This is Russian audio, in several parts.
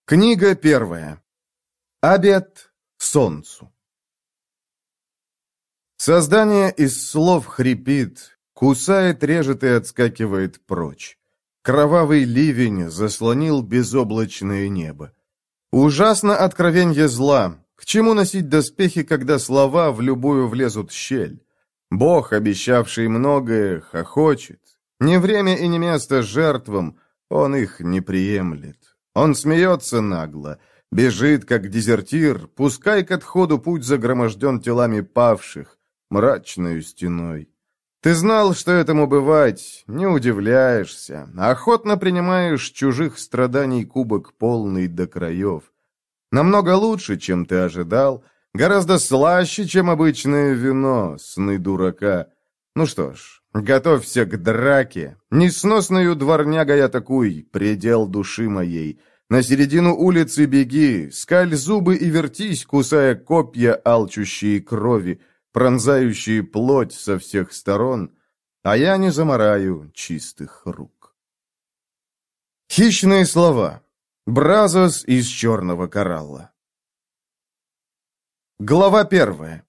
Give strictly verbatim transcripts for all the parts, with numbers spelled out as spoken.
Книга первая. Обет солнцу. Создание из слов хрипит, кусает, режет и отскакивает прочь. Кровавый ливень заслонил безоблачное небо. Ужасно откровенье зла. К чему носить доспехи, когда слова в любую влезут щель? Бог, обещавший многое, хохочет. Не время и не место жертвам, он их не приемлет. Он смеется нагло, бежит, как дезертир, пускай к отходу путь загроможден телами павших, мрачною стеной. Ты знал, что этому бывать, не удивляешься, охотно принимаешь чужих страданий кубок полный до краев. Намного лучше, чем ты ожидал, гораздо слаще, чем обычное вино, сны дурака. Ну что ж, готовься к драке, несносною дворнягой атакуй, предел души моей. На середину улицы беги, скаль зубы и вертись, кусая копья, алчущие крови, пронзающие плоть со всех сторон, а я не замараю чистых рук. Хищные слова. Бразос из черного коралла. Глава первая.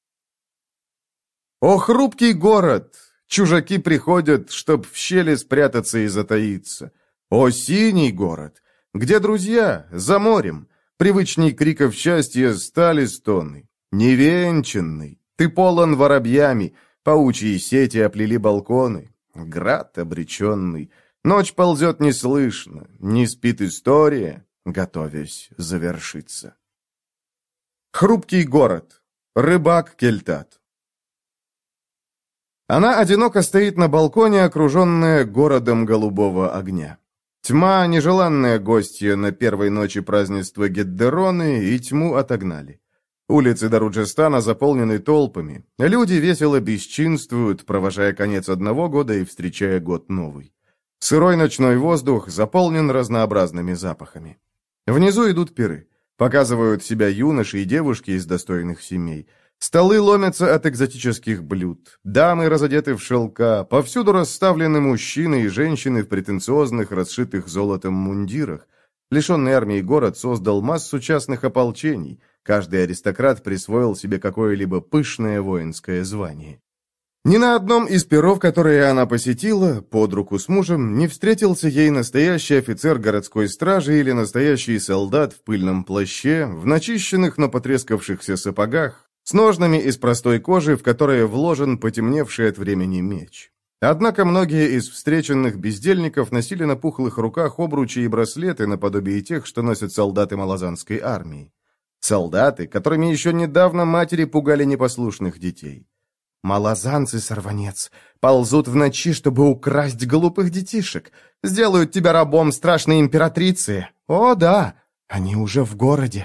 О, хрупкий город! Чужаки приходят, чтоб в щели спрятаться и затаиться. О, синий город! Где друзья? За морем. Привычней криков счастья стали стоны. Невенчанный. Ты полон воробьями. Паучьи сети оплели балконы. Град обреченный. Ночь ползет неслышно. Не спит история, готовясь завершиться. Хрупкий город. Рыбак Кельтат. Она одиноко стоит на балконе, окруженная городом голубого огня. Тьма — нежеланная гостья на первой ночи празднества Геддероны, и тьму отогнали. Улицы Даруджистана заполнены толпами. Люди весело бесчинствуют, провожая конец одного года и встречая год новый. Сырой ночной воздух заполнен разнообразными запахами. Внизу идут пиры. Показывают себя юноши и девушки из достойных семей. Столы ломятся от экзотических блюд. Дамы разодеты в шелка. Повсюду расставлены мужчины и женщины в претенциозных, расшитых золотом мундирах. Лишенный армии город создал массу частных ополчений. Каждый аристократ присвоил себе какое-либо пышное воинское звание. Ни на одном из пиров, которые она посетила, под руку с мужем, не встретился ей настоящий офицер городской стражи или настоящий солдат в пыльном плаще, в начищенных, но потрескавшихся сапогах, с ножнами из простой кожи, в которые вложен потемневший от времени меч. Однако многие из встреченных бездельников носили на пухлых руках обручи и браслеты наподобие тех, что носят солдаты малазанской армии. Солдаты, которыми еще недавно матери пугали непослушных детей. «Малазанцы, сорванец, ползут в ночи, чтобы украсть глупых детишек. Сделают тебя рабом страшной императрицы. О, да, они уже в городе».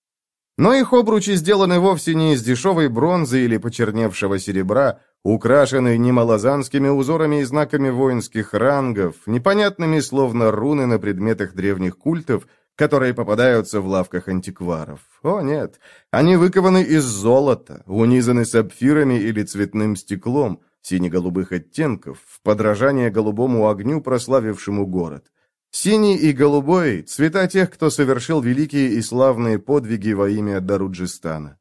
Но их обручи сделаны вовсе не из дешевой бронзы или почерневшего серебра, украшены не малазанскими узорами и знаками воинских рангов, непонятными словно руны на предметах древних культов, которые попадаются в лавках антикваров. О, нет, они выкованы из золота, унизаны сапфирами или цветным стеклом, сине-голубых оттенков, в подражание голубому огню, прославившему город. Синий и голубой — цвета тех, кто совершил великие и славные подвиги во имя Даруджистана.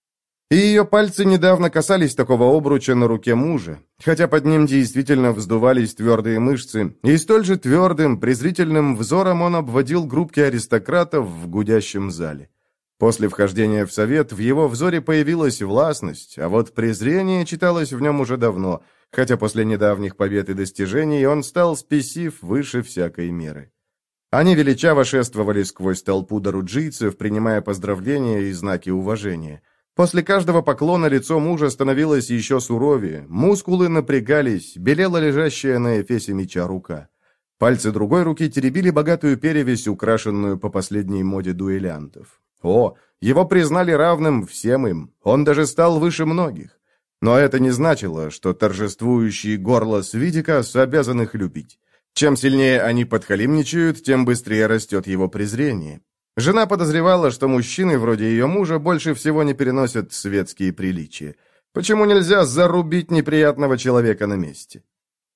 И ее пальцы недавно касались такого обруча на руке мужа, хотя под ним действительно вздувались твердые мышцы, и столь же твердым, презрительным взором он обводил группки аристократов в гудящем зале. После вхождения в совет в его взоре появилась властность, а вот презрение читалось в нем уже давно, хотя после недавних побед и достижений он стал спесив выше всякой меры. Они величаво шествовали сквозь толпу даруджийцев, принимая поздравления и знаки уважения. После каждого поклона лицо мужа становилось еще суровее, мускулы напрягались, белела лежащая на эфесе меча рука. Пальцы другой руки теребили богатую перевесь, украшенную по последней моде дуэлянтов. О, его признали равным всем им, он даже стал выше многих. Но это не значило, что торжествующие горло Свидикас обязаны их любить. Чем сильнее они подхалимничают, тем быстрее растет его презрение. Жена подозревала, что мужчины вроде ее мужа больше всего не переносят светские приличия. Почему нельзя зарубить неприятного человека на месте?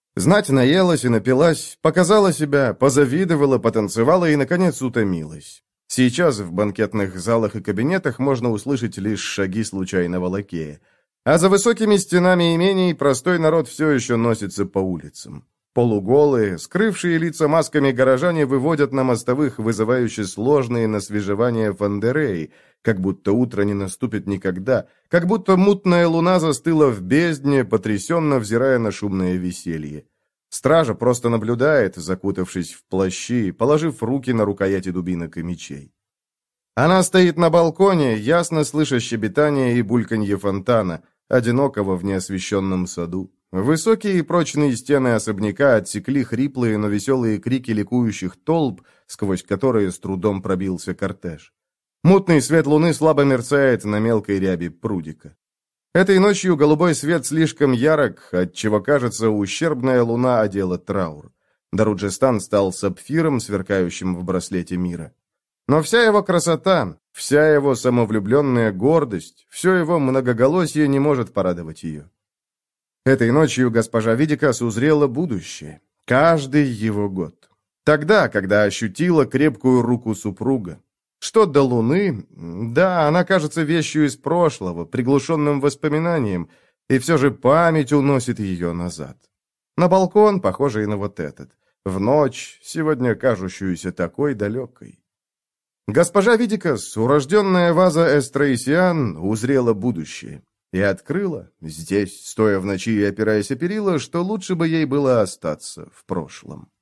Знать наелась и напилась, показала себя, позавидовала, потанцевала и, наконец, утомилась. Сейчас в банкетных залах и кабинетах можно услышать лишь шаги случайного лакея. А за высокими стенами имений простой народ все еще носится по улицам. Полуголые, скрывшие лица масками горожане выводят на мостовых вызывающе сложные на свежевание фандереи, как будто утро не наступит никогда, как будто мутная луна застыла в бездне, потрясенно взирая на шумное веселье. Стража просто наблюдает, закутавшись в плащи, положив руки на рукояти дубинок и мечей. Она стоит на балконе, ясно слыша щебетание и бульканье фонтана, одинокого в неосвещенном саду. Высокие и прочные стены особняка отсекли хриплые, но веселые крики ликующих толп, сквозь которые с трудом пробился кортеж. Мутный свет луны слабо мерцает на мелкой ряби прудика. Этой ночью голубой свет слишком ярок, отчего, кажется, ущербная луна одела траур. Даруджистан стал сапфиром, сверкающим в браслете мира. Но вся его красота, вся его самовлюбленная гордость, все его многоголосие не может порадовать ее. Этой ночью госпожа Видикас узрела будущее, каждый его год. Тогда, когда ощутила крепкую руку супруга. Что до луны, да, она кажется вещью из прошлого, приглушенным воспоминанием, и все же память уносит ее назад. На балкон, похожий на вот этот, в ночь, сегодня кажущуюся такой далекой. Госпожа Видикас, урожденная ваза Эстрейсиан, узрела будущее и открыла, здесь, стоя в ночи и опираясь о перила, что лучше бы ей было остаться в прошлом.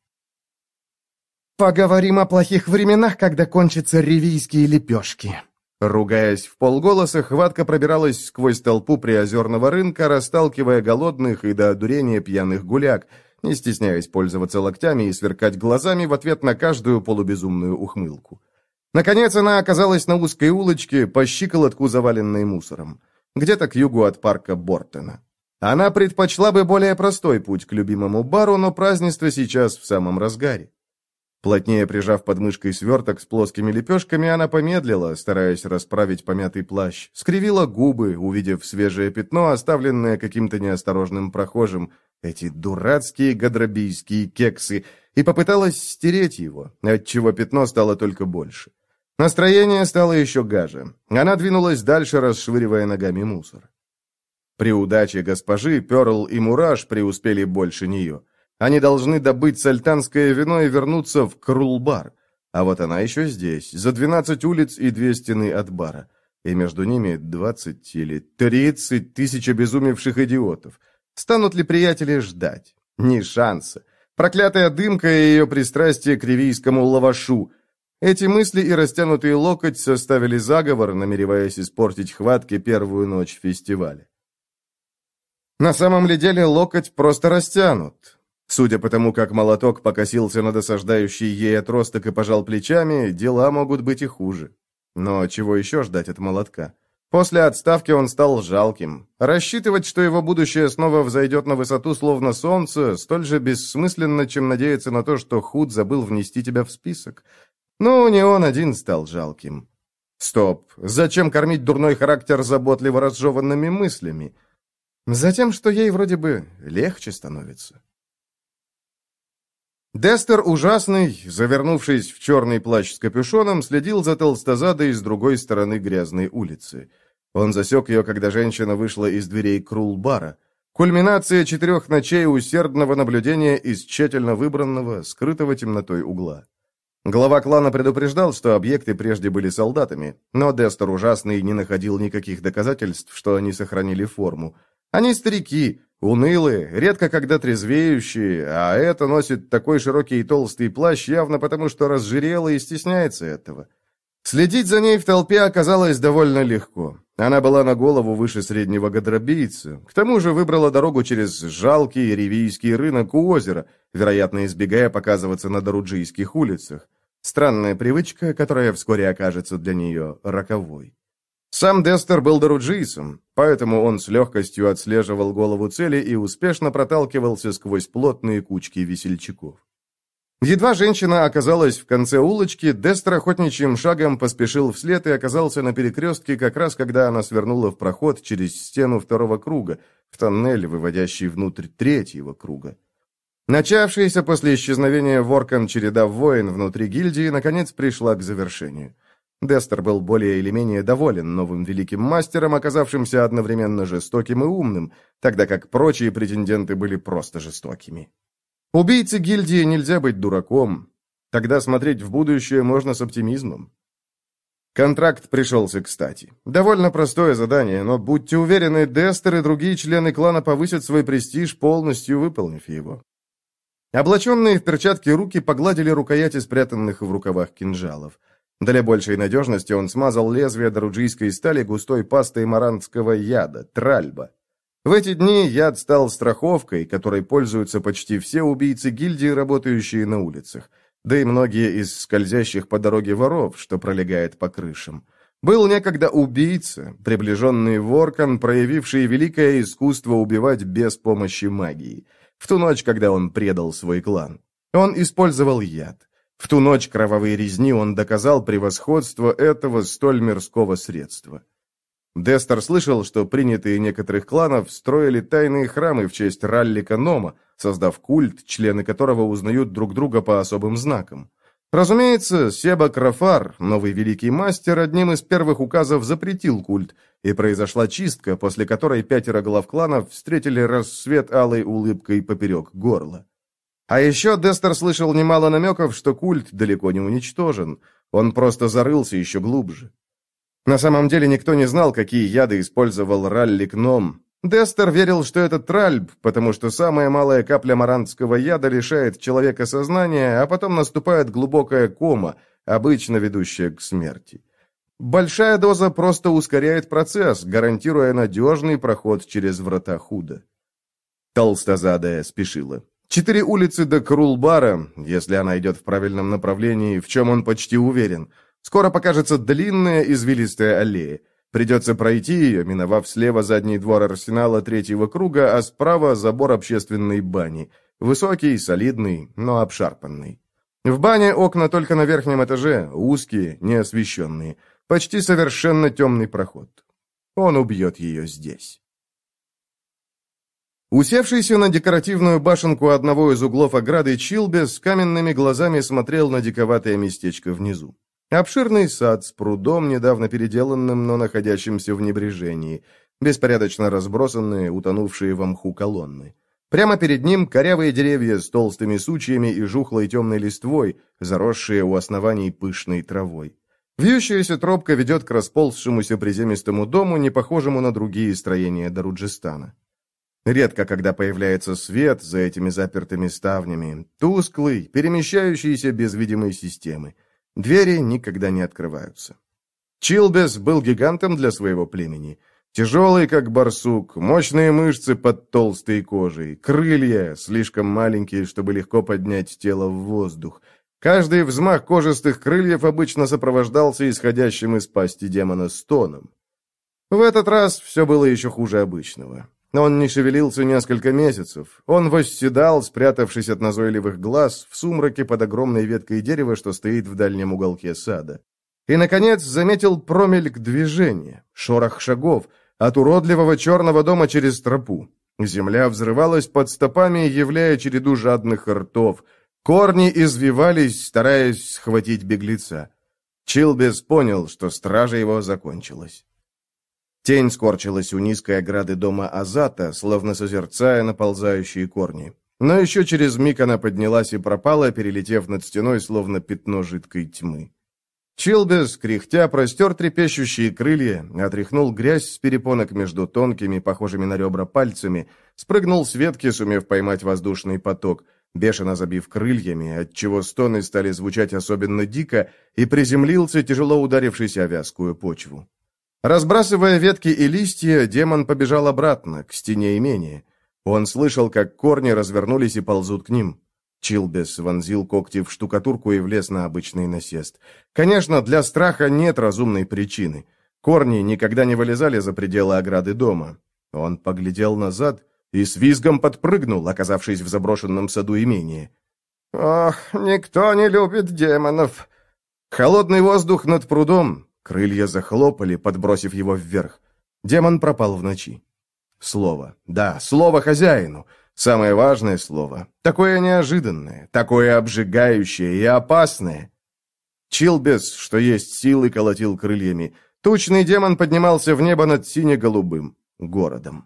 «Поговорим о плохих временах, когда кончатся ревийские лепешки». Ругаясь в полголоса, хватка пробиралась сквозь толпу приозерного рынка, расталкивая голодных и до одурения пьяных гуляк, не стесняясь пользоваться локтями и сверкать глазами в ответ на каждую полубезумную ухмылку. Наконец она оказалась на узкой улочке, по щиколотку заваленной мусором, где-то к югу от парка Бортона. Она предпочла бы более простой путь к любимому бару, но празднество сейчас в самом разгаре. Плотнее прижав под мышкой сверток с плоскими лепешками, она помедлила, стараясь расправить помятый плащ, скривила губы, увидев свежее пятно, оставленное каким-то неосторожным прохожим, эти дурацкие гадрабийские кексы, и попыталась стереть его, отчего пятно стало только больше. Настроение стало еще гаже. Она двинулась дальше, расшвыривая ногами мусор. При удаче госпожи Перл и Мураш преуспели больше нее. Они должны добыть сальтанское вино и вернуться в Крулбар. А вот она еще здесь, за двенадцать улиц и две стены от бара. И между ними двадцать или тридцать тысяч обезумевших идиотов. Станут ли приятели ждать? Ни шанса. Проклятая дымка и ее пристрастие к ривийскому лавашу. Эти мысли и растянутый локоть составили заговор, намереваясь испортить хватке первую ночь фестиваля. На самом ли деле локоть просто растянут? Судя по тому, как молоток покосился на досаждающий ей отросток и пожал плечами, дела могут быть и хуже. Но чего еще ждать от молотка? После отставки он стал жалким. Рассчитывать, что его будущее снова взойдет на высоту, словно солнце, столь же бессмысленно, чем надеяться на то, что Худ забыл внести тебя в список. Ну, не он один стал жалким. Стоп, зачем кормить дурной характер заботливо разжеванными мыслями? Затем, что ей вроде бы легче становится. Дестер ужасный, завернувшись в черный плащ с капюшоном, следил за толстозадой с другой стороны грязной улицы. Он засек ее, когда женщина вышла из дверей Крулбара. Кульминация четырех ночей усердного наблюдения из тщательно выбранного, скрытого темнотой угла. Глава клана предупреждал, что объекты прежде были солдатами, но Дестер ужасный не находил никаких доказательств, что они сохранили форму. Они старики, унылые, редко когда трезвеющие, а это носит такой широкий и толстый плащ явно потому, что разжирела и стесняется этого. Следить за ней в толпе оказалось довольно легко. Она была на голову выше среднего гадрабийца. К тому же выбрала дорогу через жалкий ривийский рынок у озера, вероятно, избегая показываться на даруджийских улицах. Странная привычка, которая вскоре окажется для нее роковой. Сам Дестер был даруджийцем, поэтому он с легкостью отслеживал голову цели и успешно проталкивался сквозь плотные кучки весельчаков. Едва женщина оказалась в конце улочки, Дестер охотничьим шагом поспешил вслед и оказался на перекрестке как раз когда она свернула в проход через стену второго круга, в тоннель, выводящий внутрь третьего круга. Начавшаяся после исчезновения Воркан череда войн внутри гильдии наконец пришла к завершению. Дестер был более или менее доволен новым великим мастером, оказавшимся одновременно жестоким и умным, тогда как прочие претенденты были просто жестокими. Убийце гильдии нельзя быть дураком. Тогда смотреть в будущее можно с оптимизмом. Контракт пришелся кстати. Довольно простое задание, но будьте уверены, Дестер и другие члены клана повысят свой престиж, полностью выполнив его. Облаченные в перчатки руки погладили рукояти спрятанных в рукавах кинжалов. Для большей надежности он смазал лезвие доруджийской стали густой пастой марантского яда, тральба. В эти дни яд стал страховкой, которой пользуются почти все убийцы гильдии, работающие на улицах, да и многие из скользящих по дороге воров, что пролегает по крышам. Был некогда убийца, приближенный Воркан, проявивший великое искусство убивать без помощи магии, в ту ночь, когда он предал свой клан. Он использовал яд. В ту ночь кровавой резни он доказал превосходство этого столь мирского средства. Дестер слышал, что принятые некоторых кланов строили тайные храмы в честь Раллика Нома, создав культ, члены которого узнают друг друга по особым знакам. Разумеется, Себа Крафар, новый великий мастер, одним из первых указов запретил культ, и произошла чистка, после которой пятеро глав кланов встретили рассвет алой улыбкой поперек горла. А еще Дестер слышал немало намеков, что культ далеко не уничтожен, он просто зарылся еще глубже. На самом деле никто не знал, какие яды использовал Раллик Ном. Дестер верил, что это тральб, потому что самая малая капля марантского яда лишает человека сознания, а потом наступает глубокая кома, обычно ведущая к смерти. Большая доза просто ускоряет процесс, гарантируя надежный проход через врата Худа. Толстозадая спешила. Четыре улицы до Крулбара, если она идет в правильном направлении, в чем он почти уверен. Скоро покажется длинная извилистая аллея. Придется пройти ее, миновав слева задний двор арсенала третьего круга, а справа забор общественной бани. Высокий, солидный, но обшарпанный. В бане окна только на верхнем этаже, узкие, неосвещенные. Почти совершенно темный проход. Он убьет ее здесь. Усевшийся на декоративную башенку одного из углов ограды Чилбес каменными глазами смотрел на диковатое местечко внизу. Обширный сад с прудом, недавно переделанным, но находящимся в небрежении, беспорядочно разбросанные, утонувшие во мху колонны. Прямо перед ним корявые деревья с толстыми сучьями и жухлой темной листвой, заросшие у оснований пышной травой. Вьющаяся тропка ведет к расползшемуся приземистому дому, не похожему на другие строения Даруджистана. Редко, когда появляется свет за этими запертыми ставнями, тусклый, перемещающийся без видимой системы. Двери никогда не открываются. Чилбес был гигантом для своего племени. Тяжелый, как барсук, мощные мышцы под толстой кожей, крылья, слишком маленькие, чтобы легко поднять тело в воздух. Каждый взмах кожистых крыльев обычно сопровождался исходящим из пасти демона стоном. В этот раз все было еще хуже обычного. Он не шевелился несколько месяцев. Он восседал, спрятавшись от назойливых глаз, в сумраке под огромной веткой дерева, что стоит в дальнем уголке сада. И, наконец, заметил промельк движения, шорох шагов, от уродливого черного дома через тропу. Земля взрывалась под стопами, являя череду жадных ртов. Корни извивались, стараясь схватить беглеца. Чилбес понял, что стража его закончилась. Тень скорчилась у низкой ограды дома Азата, словно созерцая наползающие корни. Но еще через миг она поднялась и пропала, перелетев над стеной, словно пятно жидкой тьмы. Чилбес, кряхтя, простер трепещущие крылья, отряхнул грязь с перепонок между тонкими, похожими на ребра пальцами, спрыгнул с ветки, сумев поймать воздушный поток, бешено забив крыльями, отчего стоны стали звучать особенно дико, и приземлился, тяжело ударившись о вязкую почву. Разбрасывая ветки и листья, демон побежал обратно, к стене имения. Он слышал, как корни развернулись и ползут к ним. Чилбес вонзил когти в штукатурку и влез на обычный насест. Конечно, для страха нет разумной причины. Корни никогда не вылезали за пределы ограды дома. Он поглядел назад и с визгом подпрыгнул, оказавшись в заброшенном саду имения. «Ох, никто не любит демонов!» Холодный воздух над прудом. Крылья захлопали, подбросив его вверх. Демон пропал в ночи. Слово. Да, слово хозяину. Самое важное слово, такое неожиданное, такое обжигающее и опасное. Чилбес, что есть силы, колотил крыльями. Тучный демон поднимался в небо над сине-голубым городом.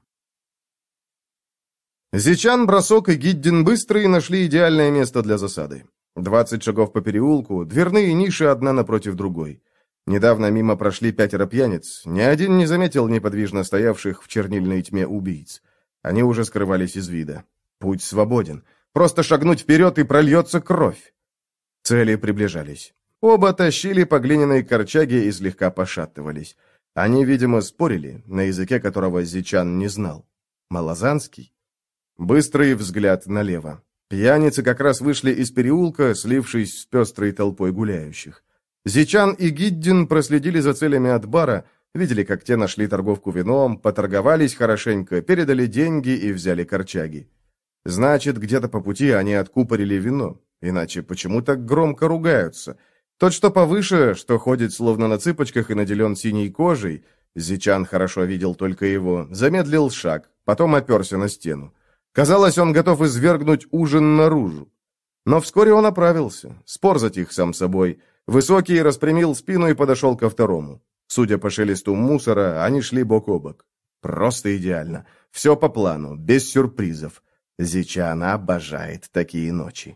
Зичан, Бросок и Гиддин быстрые нашли идеальное место для засады. Двадцать шагов по переулку, дверные ниши одна напротив другой. Недавно мимо прошли пятеро пьяниц, ни один не заметил неподвижно стоявших в чернильной тьме убийц. Они уже скрывались из вида. Путь свободен. Просто шагнуть вперед, и прольется кровь. Цели приближались. Оба тащили по глиняной корчаге и слегка пошатывались. Они, видимо, спорили, на языке которого Зичан не знал. Малозанский? Быстрый взгляд налево. Пьяницы как раз вышли из переулка, слившись с пестрой толпой гуляющих. Зичан и Гиддин проследили за целями от бара, видели, как те нашли торговку вином, поторговались хорошенько, передали деньги и взяли корчаги. Значит, где-то по пути они откупорили вино. Иначе почему так громко ругаются? Тот, что повыше, что ходит словно на цыпочках и наделен синей кожей, Зичан хорошо видел только его, замедлил шаг, потом оперся на стену. Казалось, он готов извергнуть ужин наружу. Но вскоре он оправился. Спор затих сам собой. Высокий распрямил спину и подошел ко второму. Судя по шелесту мусора, они шли бок о бок. Просто идеально. Все по плану, без сюрпризов. Зичан обожает такие ночи.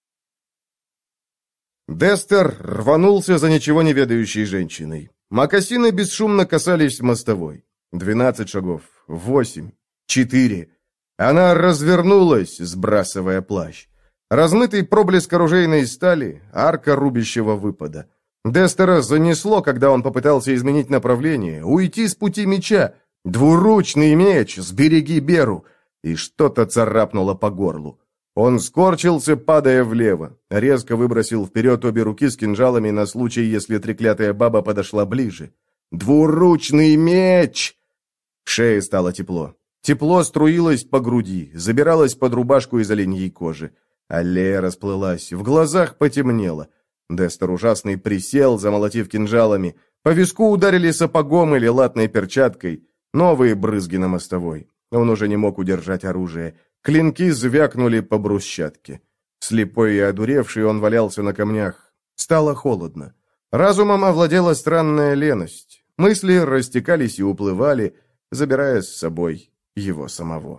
Дестер рванулся за ничего не ведающей женщиной. Мокасины бесшумно касались мостовой. Двенадцать шагов, восемь, четыре... Она развернулась, сбрасывая плащ. Размытый проблеск оружейной стали, арка рубящего выпада. Дестера занесло, когда он попытался изменить направление, уйти с пути меча. Двуручный меч, сбереги Беру. И что-то царапнуло по горлу. Он скорчился, падая влево. Резко выбросил вперед обе руки с кинжалами на случай, если треклятая баба подошла ближе. «Двуручный меч!» Шее стало тепло. Тепло струилось по груди, забиралось под рубашку из оленьей кожи. Аллея расплылась, в глазах потемнело. Дестер ужасный присел, замолотив кинжалами. По виску ударили сапогом или латной перчаткой. Новые брызги на мостовой. Он уже не мог удержать оружие. Клинки звякнули по брусчатке. Слепой и одуревший он валялся на камнях. Стало холодно. Разумом овладела странная леность. Мысли растекались и уплывали, забирая с собой его самого.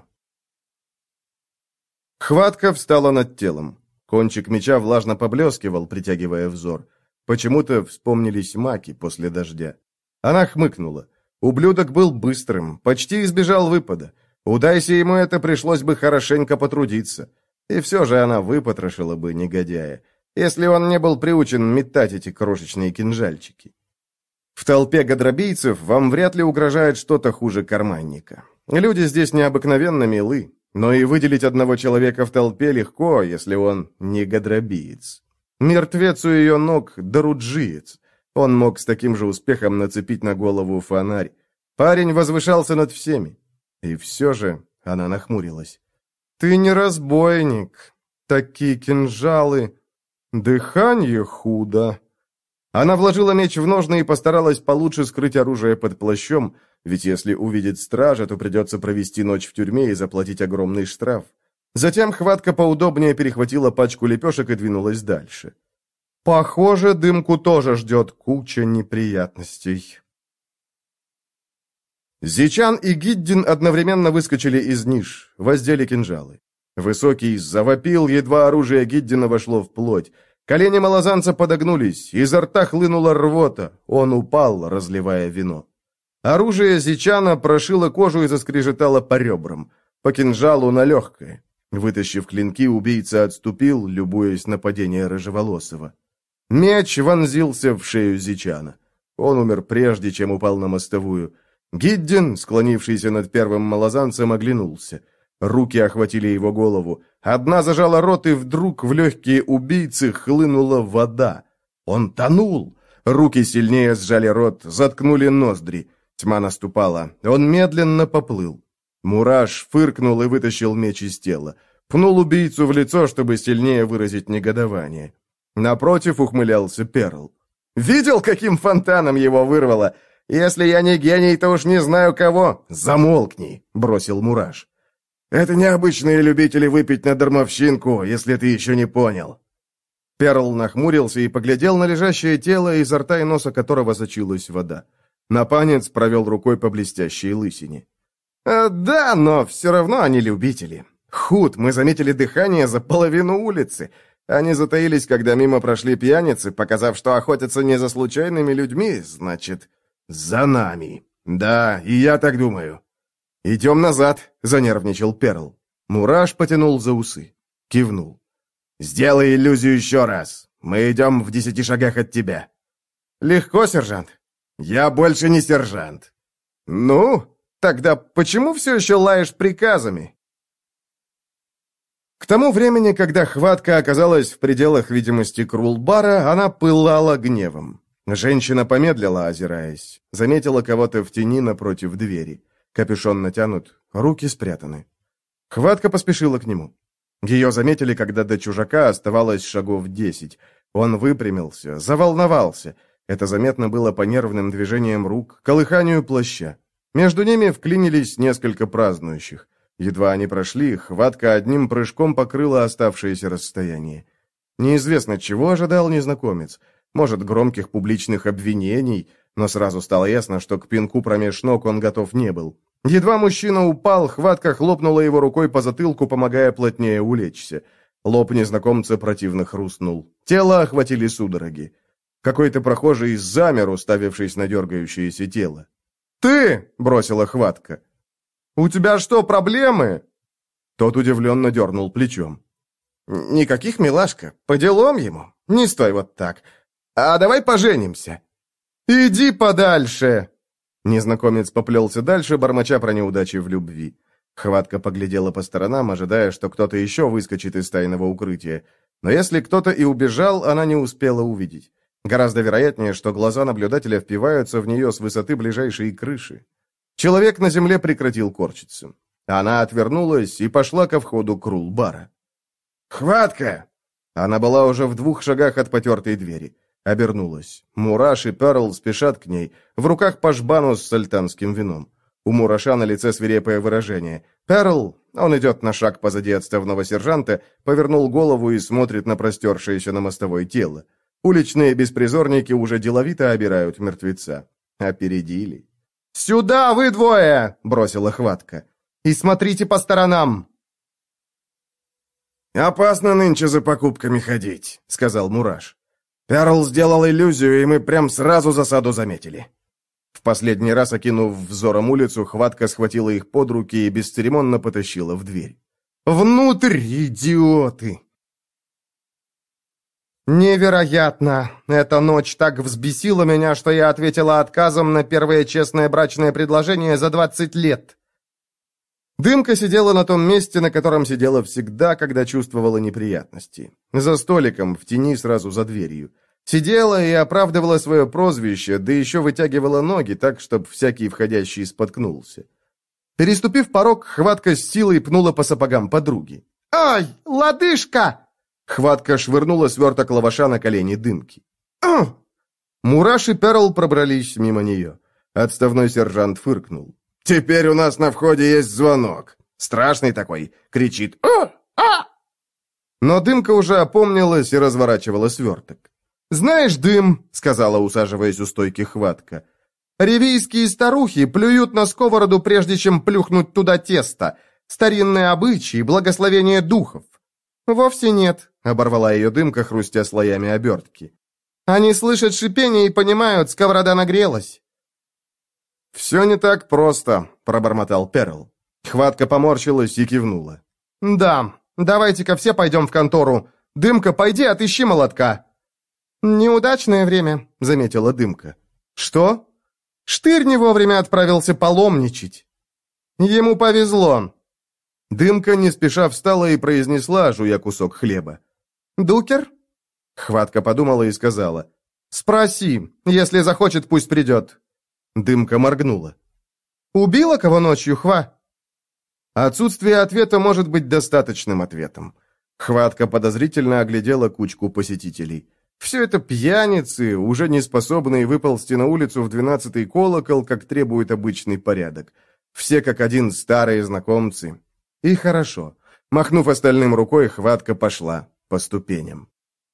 Хватка встала над телом. Кончик меча влажно поблескивал, притягивая взор. Почему-то вспомнились маки после дождя. Она хмыкнула. Ублюдок был быстрым, почти избежал выпада. Удайся ему это, пришлось бы хорошенько потрудиться. И все же она выпотрошила бы негодяя, если он не был приучен метать эти крошечные кинжальчики. В толпе гадробийцев вам вряд ли угрожает что-то хуже карманника. Люди здесь необыкновенно милы, но и выделить одного человека в толпе легко, если он не гадробиец. Мертвец у ее ног доруджиец. Он мог с таким же успехом нацепить на голову фонарь. Парень возвышался над всеми. И все же она нахмурилась. «Ты не разбойник. Такие кинжалы. Дыхание худо». Она вложила меч в ножны и постаралась получше скрыть оружие под плащом, ведь если увидит стража, то придется провести ночь в тюрьме и заплатить огромный штраф. Затем хватка поудобнее перехватила пачку лепешек и двинулась дальше. Похоже, дымку тоже ждет куча неприятностей. Зичан и Гиддин одновременно выскочили из ниш, воздели кинжалы. Высокий завопил, едва оружие Гиддина вошло в плоть. Колени малозанца подогнулись, изо рта хлынула рвота. Он упал, разливая вино. Оружие Зичана прошило кожу и заскрежетало по ребрам. По кинжалу на легкое. Вытащив клинки, убийца отступил, любуясь на падение рыжеволосого. Меч вонзился в шею Зичана. Он умер прежде, чем упал на мостовую. Гиддин, склонившийся над первым малозанцем, оглянулся. Руки охватили его голову. Одна зажала рот, и вдруг в легкие убийцы хлынула вода. Он тонул. Руки сильнее сжали рот, заткнули ноздри. Тьма наступала. Он медленно поплыл. Мураш фыркнул и вытащил меч из тела. Пнул убийцу в лицо, чтобы сильнее выразить негодование. Напротив ухмылялся Перл. «Видел, каким фонтаном его вырвало? Если я не гений, то уж не знаю кого». «Замолкни», — бросил Мураш. Это необычные любители выпить на дармовщинку, если ты еще не понял». Перл нахмурился и поглядел на лежащее тело, изо рта и носа которого сочилась вода. Напанец провел рукой по блестящей лысине. «Э, «Да, но все равно они любители. Худ, мы заметили дыхание за половину улицы. Они затаились, когда мимо прошли пьяницы, показав, что охотятся не за случайными людьми, значит, за нами. Да, и я так думаю». «Идем назад», — занервничал Перл. Мураш потянул за усы. Кивнул. «Сделай иллюзию еще раз. Мы идем в десяти шагах от тебя». «Легко, сержант». «Я больше не сержант». «Ну, тогда почему все еще лаешь приказами?» К тому времени, когда хватка оказалась в пределах видимости Крулбара, она пылала гневом. Женщина помедлила, озираясь. Заметила кого-то в тени напротив двери. Капюшон натянут, руки спрятаны. Хватка поспешила к нему. Ее заметили, когда до чужака оставалось шагов десять. Он выпрямился, заволновался. Это заметно было по нервным движениям рук, колыханию плаща. Между ними вклинились несколько празднующих. Едва они прошли, хватка одним прыжком покрыла оставшееся расстояние. Неизвестно, чего ожидал незнакомец. Может, громких публичных обвинений, но сразу стало ясно, что к пинку промеж ног он готов не был. Едва мужчина упал, хватка хлопнула его рукой по затылку, помогая плотнее улечься. Лоб незнакомца противно хрустнул. Тело охватили судороги. Какой-то прохожий замер, уставившись на дергающееся тело. «Ты!» — бросила хватка. «У тебя что, проблемы?» Тот удивленно дернул плечом. «Никаких, милашка, по делам ему. Не стой вот так. А давай поженимся». «Иди подальше!» Незнакомец поплелся дальше, бормоча про неудачи в любви. Хватка поглядела по сторонам, ожидая, что кто-то еще выскочит из тайного укрытия. Но если кто-то и убежал, она не успела увидеть. Гораздо вероятнее, что глаза наблюдателя впиваются в нее с высоты ближайшей крыши. Человек на земле прекратил корчиться. Она отвернулась и пошла ко входу Крулбара. «Хватка!» Она была уже в двух шагах от потертой двери. Обернулась. Мураш и Перл спешат к ней. В руках по жбану с сальтанским вином. У Мураша на лице свирепое выражение. Перл, он идет на шаг позади отставного сержанта, повернул голову и смотрит на простершееся на мостовой тело. Уличные беспризорники уже деловито обирают мертвеца. Опередили. «Сюда, вы двое!» — бросила хватка. «И смотрите по сторонам!» «Опасно нынче за покупками ходить», — сказал Мураш. «Перл сделал иллюзию, и мы прям сразу засаду заметили». В последний раз, окинув взором улицу, хватка схватила их под руки и бесцеремонно потащила в дверь. «Внутрь, идиоты!» «Невероятно! Эта ночь так взбесила меня, что я ответила отказом на первое честное брачное предложение за двадцать лет». Дымка сидела на том месте, на котором сидела всегда, когда чувствовала неприятности. За столиком, в тени сразу за дверью. Сидела и оправдывала свое прозвище, да еще вытягивала ноги так, чтобы всякий входящий споткнулся. Переступив порог, хватка с силой пнула по сапогам подруги. «Ай, лодыжка!» Хватка швырнула сверток лаваша на колени Дымки. «Ах!» Мураш и Перл пробрались мимо нее. Отставной сержант фыркнул. «Теперь у нас на входе есть звонок. Страшный такой. Кричит «А! А!» Но Дымка уже опомнилась и разворачивала сверток. «Знаешь, Дым», — сказала, усаживаясь у стойки хватка, «ревийские старухи плюют на сковороду, прежде чем плюхнуть туда тесто. Старинные обычаи, благословение духов». «Вовсе нет», — оборвала ее Дымка, хрустя слоями обертки. «Они слышат шипение и понимают, сковорода нагрелась». «Все не так просто», — пробормотал Перл. Хватка поморщилась и кивнула. «Да, давайте-ка все пойдем в контору. Дымка, пойди отыщи молотка». «Неудачное время», — заметила Дымка. «Что?» «Штырь не вовремя отправился паломничать». «Ему повезло». Дымка не спеша встала и произнесла, жуя кусок хлеба. «Дукер?» Хватка подумала и сказала. «Спроси. Если захочет, пусть придет». Дымка моргнула. «Убила кого ночью, Хва?» Отсутствие ответа может быть достаточным ответом. Хватка подозрительно оглядела кучку посетителей. Все это пьяницы, уже не способные выползти на улицу в двенадцатый колокол, как требует обычный порядок. Все как один старые знакомцы. И хорошо. Махнув остальным рукой, хватка пошла по ступеням.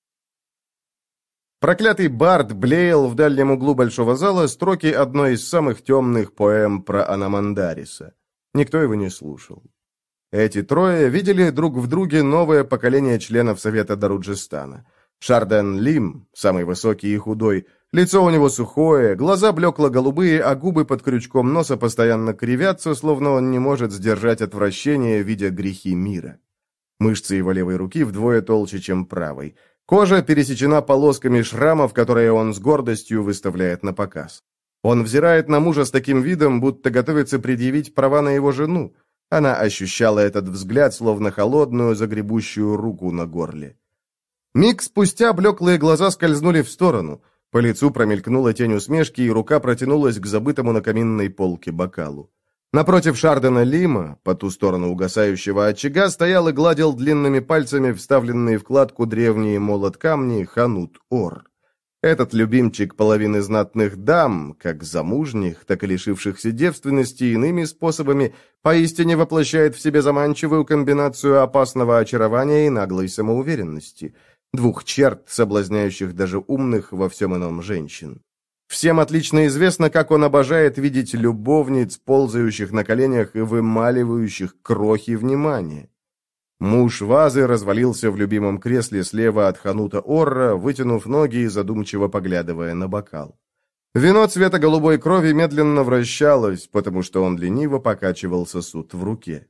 Проклятый бард блеял в дальнем углу большого зала строки одной из самых темных поэм про Анамандариса. Никто его не слушал. Эти трое видели друг в друге новое поколение членов Совета Даруджистана. Шарден Лим, самый высокий и худой, лицо у него сухое, глаза блекло-голубые, а губы под крючком носа постоянно кривятся, словно он не может сдержать отвращение, видя грехи мира. Мышцы его левой руки вдвое толще, чем правой. Кожа пересечена полосками шрамов, которые он с гордостью выставляет на показ. Он взирает на мужа с таким видом, будто готовится предъявить права на его жену. Она ощущала этот взгляд, словно холодную, загребущую руку на горле. Миг спустя блеклые глаза скользнули в сторону. По лицу промелькнула тень усмешки, и рука протянулась к забытому на каминной полке бокалу. Напротив Шардена Лима, по ту сторону угасающего очага, стоял и гладил длинными пальцами вставленные в кладку древние молот-камни Ханут Ор. Этот любимчик половины знатных дам, как замужних, так и лишившихся девственности иными способами, поистине воплощает в себе заманчивую комбинацию опасного очарования и наглой самоуверенности. Двух черт, соблазняющих даже умных во всем ином женщин. Всем отлично известно, как он обожает видеть любовниц, ползающих на коленях и вымаливающих крохи внимания. Муж Вазы развалился в любимом кресле слева от Ханута Орра, вытянув ноги и задумчиво поглядывая на бокал. Вино цвета голубой крови медленно вращалось, потому что он лениво покачивал сосуд в руке.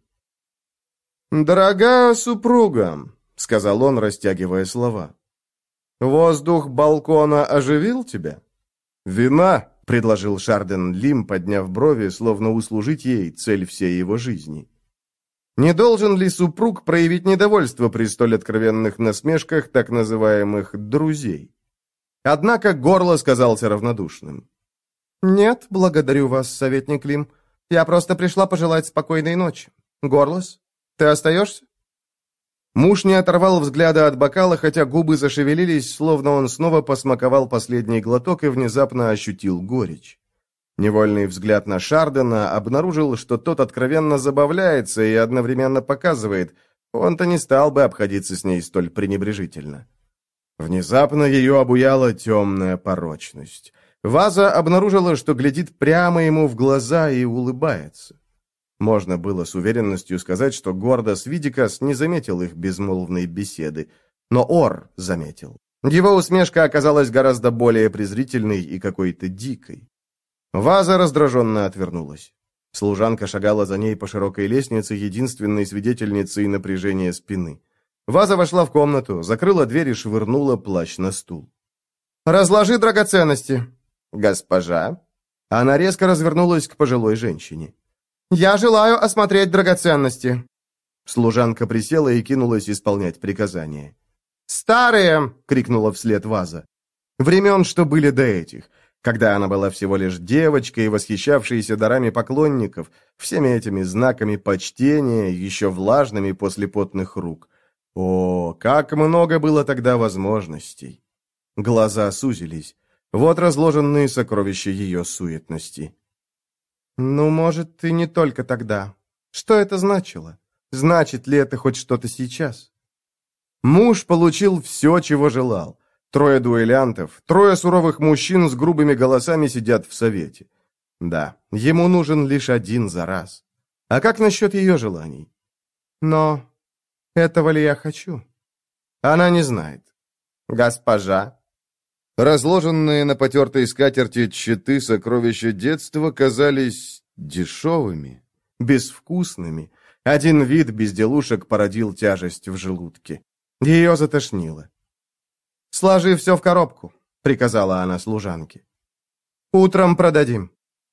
«Дорогая супруга», — сказал он, растягивая слова, — «воздух балкона оживил тебя?» «Вина», — предложил Шарден Лим, подняв брови, словно услужить ей цель всей его жизни. Не должен ли супруг проявить недовольство при столь откровенных насмешках так называемых «друзей»? Однако горло сказался равнодушным. «Нет, благодарю вас, советник Лим. Я просто пришла пожелать спокойной ночи. Горлос, ты остаешься?» Муж не оторвал взгляда от бокала, хотя губы зашевелились, словно он снова посмаковал последний глоток и внезапно ощутил горечь. Невольный взгляд на Шардена обнаружил, что тот откровенно забавляется и одновременно показывает, он-то не стал бы обходиться с ней столь пренебрежительно. Внезапно ее обуяла темная порочность. Ваза обнаружила, что глядит прямо ему в глаза и улыбается. Можно было с уверенностью сказать, что Гордос Видикас не заметил их безмолвной беседы, но Ор заметил. Его усмешка оказалась гораздо более презрительной и какой-то дикой. Ваза раздраженно отвернулась. Служанка шагала за ней по широкой лестнице, единственной свидетельницей напряжения спины. Ваза вошла в комнату, закрыла дверь и швырнула плащ на стул. «Разложи драгоценности!» «Госпожа!» Она резко развернулась к пожилой женщине. «Я желаю осмотреть драгоценности!» Служанка присела и кинулась исполнять приказание. «Старые!» — крикнула вслед Ваза. Времен, что были до этих, когда она была всего лишь девочкой, восхищавшейся дарами поклонников, всеми этими знаками почтения, еще влажными после потных рук. О, как много было тогда возможностей! Глаза сузились. Вот разложенные сокровища ее суетности. «Ну, может, и не только тогда. Что это значило? Значит ли это хоть что-то сейчас?» Муж получил все, чего желал. Трое дуэлянтов, трое суровых мужчин с грубыми голосами сидят в совете. Да, ему нужен лишь один за раз. А как насчет ее желаний? Но этого ли я хочу? Она не знает. Госпожа. Разложенные на потертой скатерти тщеты сокровища детства казались дешевыми, безвкусными. Один вид безделушек породил тяжесть в желудке. Ее затошнило. «Сложи все в коробку», — приказала она служанке. «Утром продадим».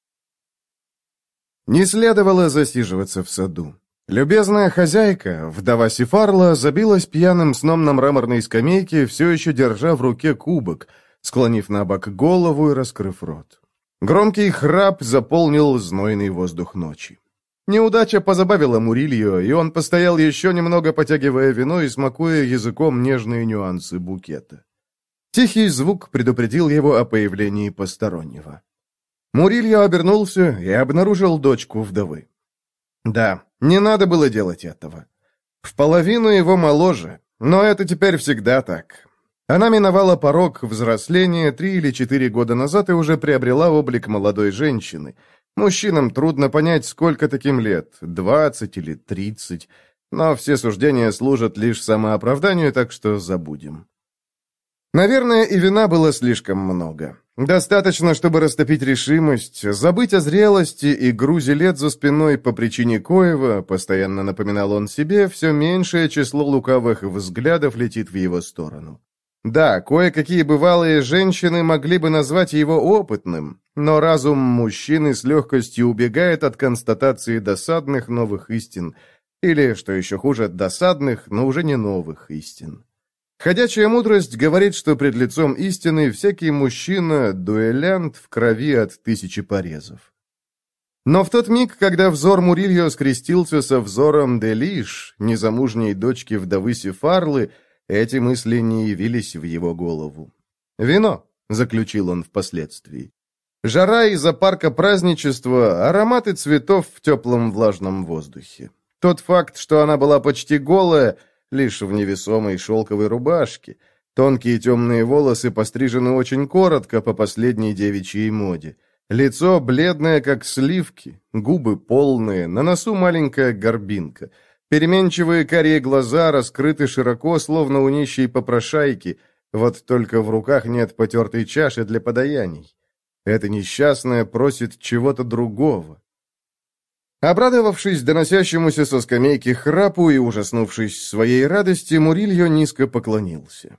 Не следовало засиживаться в саду. Любезная хозяйка, вдова Сифарла, забилась пьяным сном на мраморной скамейке, все еще держа в руке кубок, склонив на бок голову и раскрыв рот. Громкий храп заполнил знойный воздух ночи. Неудача позабавила Мурильо, и он постоял еще немного, потягивая вино и смакуя языком нежные нюансы букета. Тихий звук предупредил его о появлении постороннего. Мурильо обернулся и обнаружил дочку вдовы. Да, Не надо было делать этого. В половину его моложе, но это теперь всегда так. Она миновала порог взросления три или четыре года назад и уже приобрела облик молодой женщины. Мужчинам трудно понять, сколько таким лет, двадцать или тридцать, но все суждения служат лишь самооправданию, так что забудем. Наверное, и вина было слишком много. Достаточно, чтобы растопить решимость, забыть о зрелости и грузе лет за спиной по причине коего, постоянно напоминал он себе, все меньшее число лукавых взглядов летит в его сторону. Да, кое-какие бывалые женщины могли бы назвать его опытным, но разум мужчины с легкостью убегает от констатации досадных новых истин, или, что еще хуже, досадных, но уже не новых истин. Ходячая мудрость говорит, что пред лицом истины всякий мужчина – дуэлянт в крови от тысячи порезов. Но в тот миг, когда взор Мурильо скрестился со взором Делиш, незамужней дочки вдовы Сефарлы, эти мысли не явились в его голову. «Вино», — заключил он впоследствии. «Жара из-за парка праздничества, ароматы цветов в теплом влажном воздухе. Тот факт, что она была почти голая, лишь в невесомой шелковой рубашке. Тонкие темные волосы пострижены очень коротко по последней девичьей моде. Лицо бледное, как сливки, губы полные, на носу маленькая горбинка». Переменчивые карие глаза раскрыты широко, словно у нищей попрошайки, вот только в руках нет потертой чаши для подаяний. Эта несчастная просит чего-то другого. Обрадовавшись доносящемуся со скамейки храпу и ужаснувшись своей радости, Мурильо низко поклонился.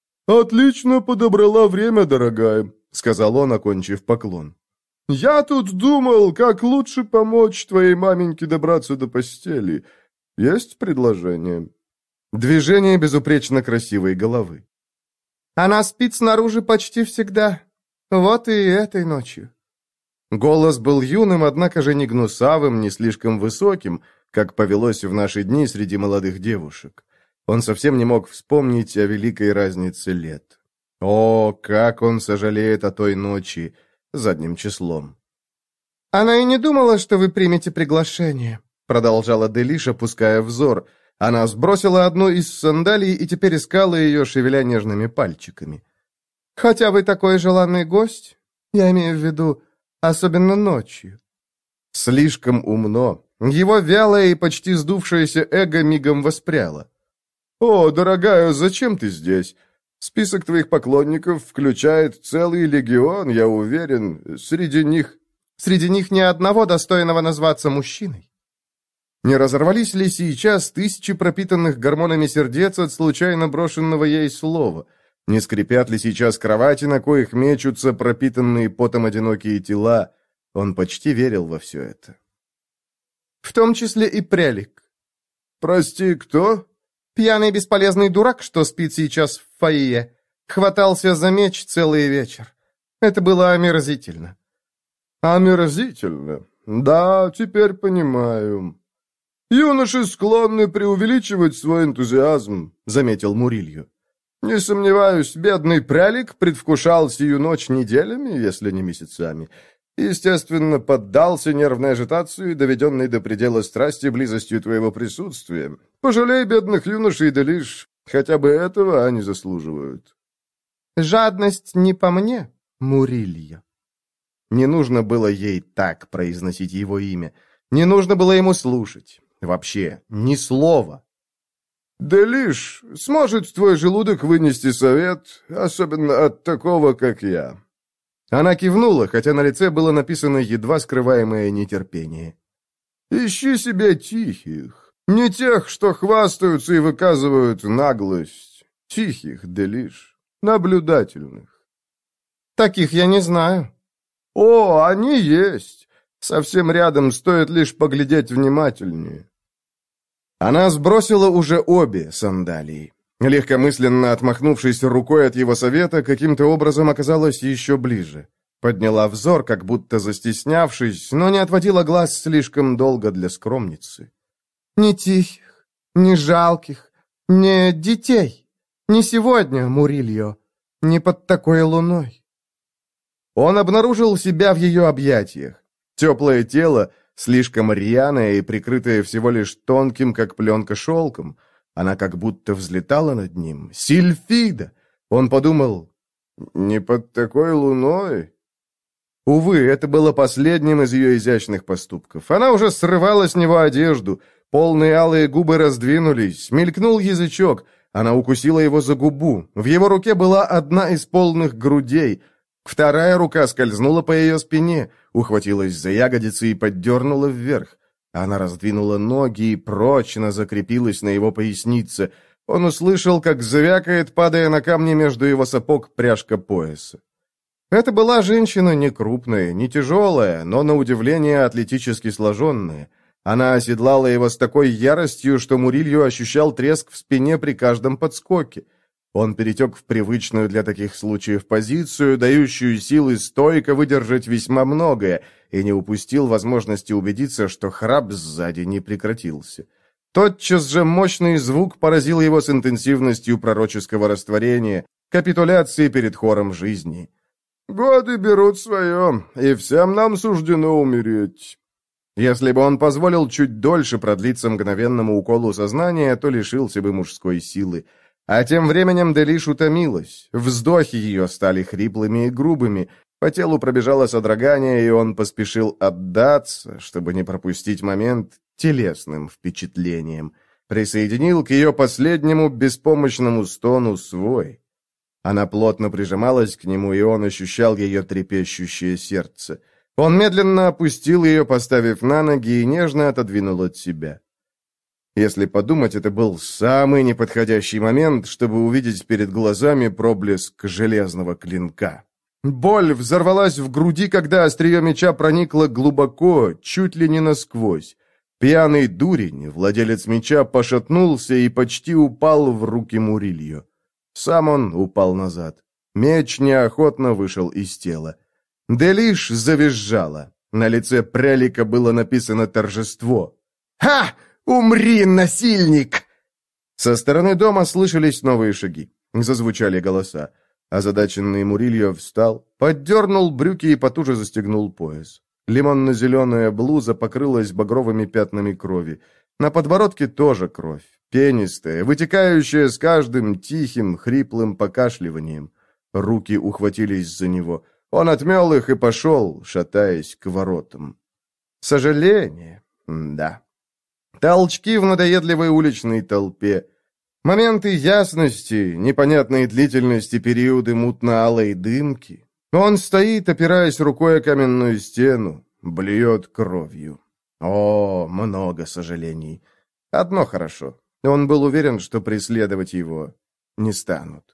«Отлично подобрала время, дорогая», — сказал он, окончив поклон. «Я тут думал, как лучше помочь твоей маменьке добраться до постели. Есть предложение?» Движение безупречно красивой головы. «Она спит снаружи почти всегда. Вот и этой ночью». Голос был юным, однако же не гнусавым, не слишком высоким, как повелось в наши дни среди молодых девушек. Он совсем не мог вспомнить о великой разнице лет. О, как он сожалеет о той ночи задним числом. «Она и не думала, что вы примете приглашение», продолжала Делиш, опуская взор. Она сбросила одну из сандалий и теперь искала ее, шевеля нежными пальчиками. «Хотя вы такой желанный гость, я имею в виду, особенно ночью». Слишком умно. Его вялое и почти сдувшееся эго мигом воспряло. «О, дорогая, зачем ты здесь? Список твоих поклонников включает целый легион, я уверен. Среди них...» «Среди них ни одного достойного назваться мужчиной». Не разорвались ли сейчас тысячи пропитанных гормонами сердец от случайно брошенного ей слова? Не скрипят ли сейчас кровати, на коих мечутся пропитанные потом одинокие тела? Он почти верил во все это. «В том числе и прялик». «Прости, кто?» «Пьяный бесполезный дурак, что спит сейчас в фойе. Хватался за меч целый вечер. Это было омерзительно». «Омерзительно? Да, теперь понимаю». «Юноши склонны преувеличивать свой энтузиазм», — заметил Мурильо. «Не сомневаюсь, бедный прялик предвкушал сию ночь неделями, если не месяцами. Естественно, поддался нервной ажитации, доведенной до предела страсти близостью твоего присутствия. Пожалей бедных юношей, да лишь хотя бы этого они заслуживают». «Жадность не по мне, Мурильо». Не нужно было ей так произносить его имя. Не нужно было ему слушать. Вообще, ни слова. «Да лишь сможет твой желудок вынести совет, особенно от такого, как я». Она кивнула, хотя на лице было написано едва скрываемое нетерпение. «Ищи себе тихих, не тех, что хвастаются и выказывают наглость. Тихих, да лишь наблюдательных». «Таких я не знаю». «О, они есть. Совсем рядом, стоит лишь поглядеть внимательнее». Она сбросила уже обе сандалии. Легкомысленно отмахнувшись рукой от его совета, каким-то образом оказалась еще ближе. Подняла взор, как будто застеснявшись, но не отводила глаз слишком долго для скромницы. «Не тихих, не жалких, не детей. Не сегодня, Мурильо, не под такой луной». Он обнаружил себя в ее объятиях. Теплое тело, слишком рьяная и прикрытая всего лишь тонким, как пленка, шелком. Она как будто взлетала над ним. Сильфида! Он подумал, не под такой луной. Увы, это было последним из ее изящных поступков. Она уже срывала с него одежду. Полные алые губы раздвинулись. Мелькнул язычок. Она укусила его за губу. В его руке была одна из полных грудей. Вторая рука скользнула по ее спине, ухватилась за ягодицы и поддернула вверх. Она раздвинула ноги и прочно закрепилась на его пояснице. Он услышал, как звякает, падая на камни между его сапог, пряжка пояса. Это была женщина не крупная, не тяжелая, но, на удивление, атлетически сложенная. Она оседлала его с такой яростью, что Мурильо ощущал треск в спине при каждом подскоке. Он перетек в привычную для таких случаев позицию, дающую силы стойко выдержать весьма многое, и не упустил возможности убедиться, что храп сзади не прекратился. Тотчас же мощный звук поразил его с интенсивностью пророческого растворения, капитуляции перед хором жизни. «Годы берут свое, и всем нам суждено умереть». Если бы он позволил чуть дольше продлиться мгновенному уколу сознания, то лишился бы мужской силы. А тем временем Делиш утомилась. Вздохи ее стали хриплыми и грубыми. По телу пробежало содрогание, и он поспешил отдаться, чтобы не пропустить момент телесным впечатлением. Присоединил к ее последнему беспомощному стону свой. Она плотно прижималась к нему, и он ощущал ее трепещущее сердце. Он медленно опустил ее, поставив на ноги, и нежно отодвинул от себя. Если подумать, это был самый неподходящий момент, чтобы увидеть перед глазами проблеск железного клинка. Боль взорвалась в груди, когда острие меча проникло глубоко, чуть ли не насквозь. Пьяный дурень, владелец меча, пошатнулся и почти упал в руки Мурильо. Сам он упал назад. Меч неохотно вышел из тела. Делиш завизжала. На лице прялика было написано торжество. «Ха! Умри, насильник!» Со стороны дома слышались новые шаги. Зазвучали голоса. Озадаченный Мурильо встал, поддернул брюки и потуже застегнул пояс. Лимонно-зеленая блуза покрылась багровыми пятнами крови. На подбородке тоже кровь, пенистая, вытекающая с каждым тихим, хриплым покашливанием. Руки ухватились за него. Он отмел их и пошел, шатаясь к воротам. Сожаление, да. Толчки в надоедливой уличной толпе. Моменты ясности, непонятной длительности периоды мутно-алой дымки. Он стоит, опираясь рукой о каменную стену, блюет кровью. О, много сожалений. Одно хорошо. Он был уверен, что преследовать его не станут.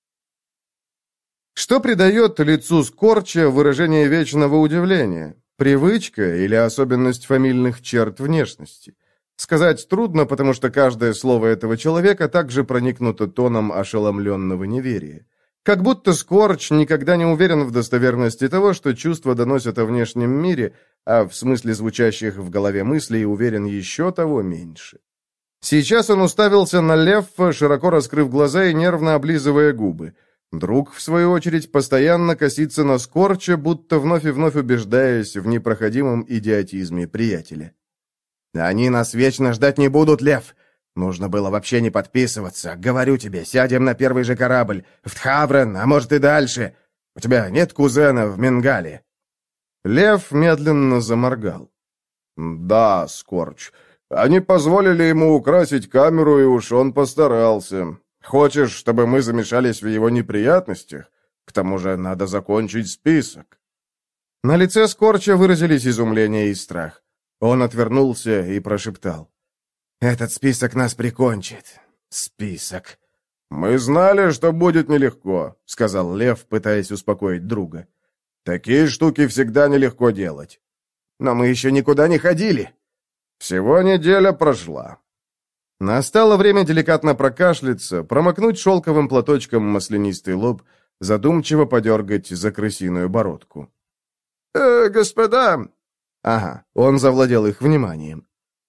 Что придает лицу Скорча выражение вечного удивления? Привычка или особенность фамильных черт внешности? Сказать трудно, потому что каждое слово этого человека также проникнуто тоном ошеломленного неверия. Как будто Скорч никогда не уверен в достоверности того, что чувства доносят о внешнем мире, а в смысле звучащих в голове мыслей уверен еще того меньше. Сейчас он уставился на Леффа, широко раскрыв глаза и нервно облизывая губы. Друг, в свою очередь, постоянно косится на Скорча, будто вновь и вновь убеждаясь в непроходимом идиотизме приятеля. «Они нас вечно ждать не будут, Лев. Нужно было вообще не подписываться. Говорю тебе, сядем на первый же корабль. В Тхаврен, а может и дальше. У тебя нет кузена в Менгале?» Лев медленно заморгал. «Да, Скорч. Они позволили ему украсить камеру, и уж он постарался. Хочешь, чтобы мы замешались в его неприятностях? К тому же надо закончить список». На лице Скорча выразились изумление и страх. Он отвернулся и прошептал. «Этот список нас прикончит. Список». «Мы знали, что будет нелегко», — сказал Лев, пытаясь успокоить друга. «Такие штуки всегда нелегко делать». «Но мы еще никуда не ходили». «Всего неделя прошла». Настало время деликатно прокашляться, промокнуть шелковым платочком маслянистый лоб, задумчиво подергать за крысиную бородку. «Э, господа!» Ага, он завладел их вниманием.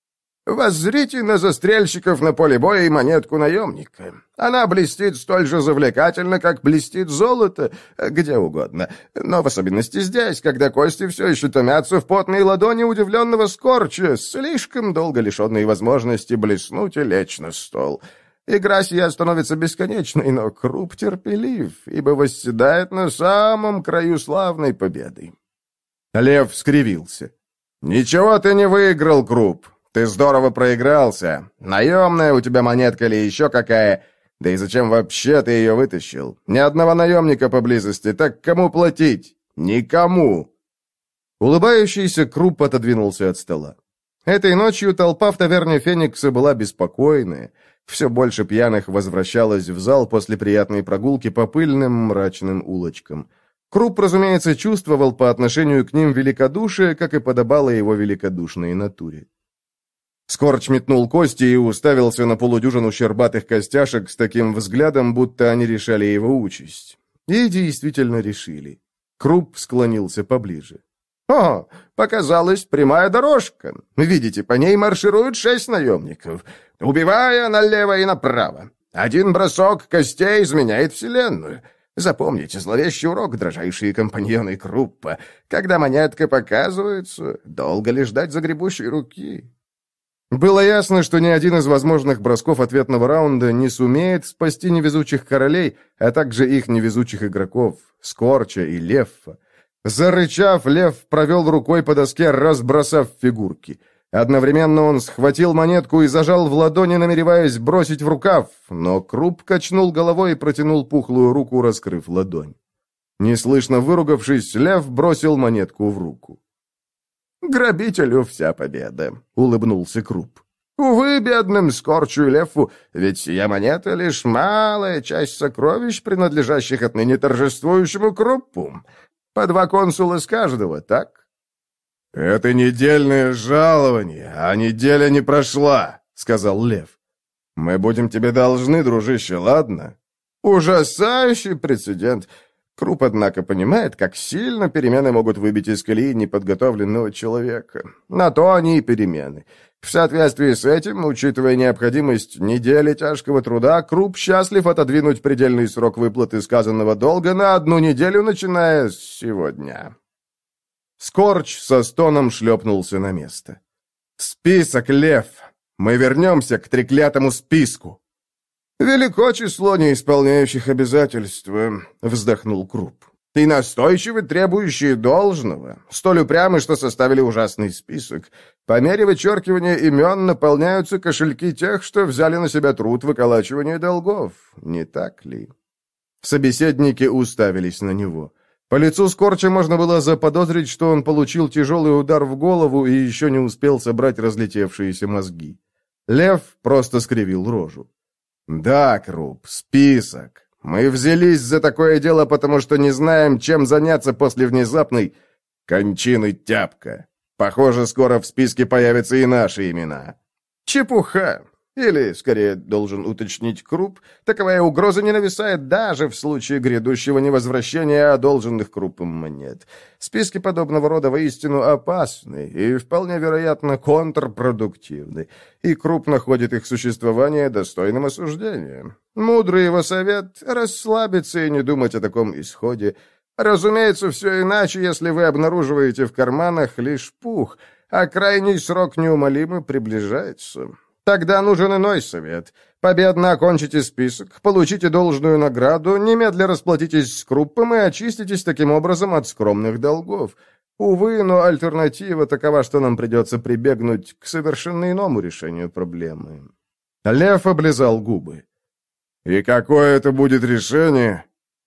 Воззрите на застрельщиков на поле боя и монетку наемника. Она блестит столь же завлекательно, как блестит золото, где угодно. Но в особенности здесь, когда кости все еще томятся в потной ладони удивленного Скорча, слишком долго лишенные возможности блеснуть и лечь на стол. Игра сия становится бесконечной, но Круп терпелив, ибо восседает на самом краю славной победы. Лев скривился. «Ничего ты не выиграл, Круп. Ты здорово проигрался. Наемная у тебя монетка или еще какая. Да и зачем вообще ты ее вытащил? Ни одного наемника поблизости, так кому платить? Никому!» Улыбающийся Круп отодвинулся от стола. Этой ночью толпа в таверне Феникса была беспокойная. Все больше пьяных возвращалось в зал после приятной прогулки по пыльным мрачным улочкам. Круп, разумеется, чувствовал по отношению к ним великодушие, как и подобало его великодушной натуре. Скорч метнул кости и уставился на полудюжину щербатых костяшек с таким взглядом, будто они решали его участь. И действительно решили. Круп склонился поближе. «О, показалась прямая дорожка. Видите, по ней маршируют шесть наемников, убивая налево и направо. Один бросок костей изменяет вселенную. Запомните зловещий урок, дрожайшие компаньоны Круппа. Когда монетка показывается, долго ли ждать загребущей руки?» Было ясно, что ни один из возможных бросков ответного раунда не сумеет спасти невезучих королей, а также их невезучих игроков, Скорча и Леффа. Зарычав, Лев провел рукой по доске, разбросав фигурки. Одновременно он схватил монетку и зажал в ладони, намереваясь бросить в рукав, но Круп качнул головой и протянул пухлую руку, раскрыв ладонь. Неслышно выругавшись, Лев бросил монетку в руку. «Грабителю вся победа», — улыбнулся Круп. «Увы, бедным Скорчу и Лефу, ведь сия монета — лишь малая часть сокровищ, принадлежащих отныне торжествующему Круппу. По два консула с каждого, так?» «Это недельное жалование, а неделя не прошла», — сказал Лев. «Мы будем тебе должны, дружище, ладно?» «Ужасающий прецедент. Круп, однако, понимает, как сильно перемены могут выбить из колеи неподготовленного человека. На то они и перемены. В соответствии с этим, учитывая необходимость недели тяжкого труда, Круп счастлив отодвинуть предельный срок выплаты сказанного долга на одну неделю, начиная с сегодня». Скорч со стоном шлепнулся на место. «Список, Лев! Мы вернемся к треклятому списку!» «Велико число неисполняющих обязательства», — вздохнул Круп. «И настойчивы, требующие должного, столь упрямы, что составили ужасный список. По мере вычеркивания имен наполняются кошельки тех, что взяли на себя труд выколачивания долгов. Не так ли?» Собеседники уставились на него. По лицу Скорча можно было заподозрить, что он получил тяжелый удар в голову и еще не успел собрать разлетевшиеся мозги. Лев просто скривил рожу. «Да, Круп, список. Мы взялись за такое дело, потому что не знаем, чем заняться после внезапной кончины Тяпка. Похоже, скоро в списке появятся и наши имена». «Чепуха. Или, скорее, должен уточнить Круп, таковая угроза не нависает даже в случае грядущего невозвращения одолженных Крупом монет. Списки подобного рода воистину опасны и, вполне вероятно, контрпродуктивны, и Круп находит их существование достойным осуждения. Мудрый его совет — расслабиться и не думать о таком исходе. Разумеется, все иначе, если вы обнаруживаете в карманах лишь пух, а крайний срок неумолимо приближается. Тогда нужен иной совет. Победно окончите список, получите должную награду, немедля расплатитесь с Круппом и очиститесь таким образом от скромных долгов. Увы, но альтернатива такова, что нам придется прибегнуть к совершенно иному решению проблемы». Лев облизал губы. «И какое это будет решение?»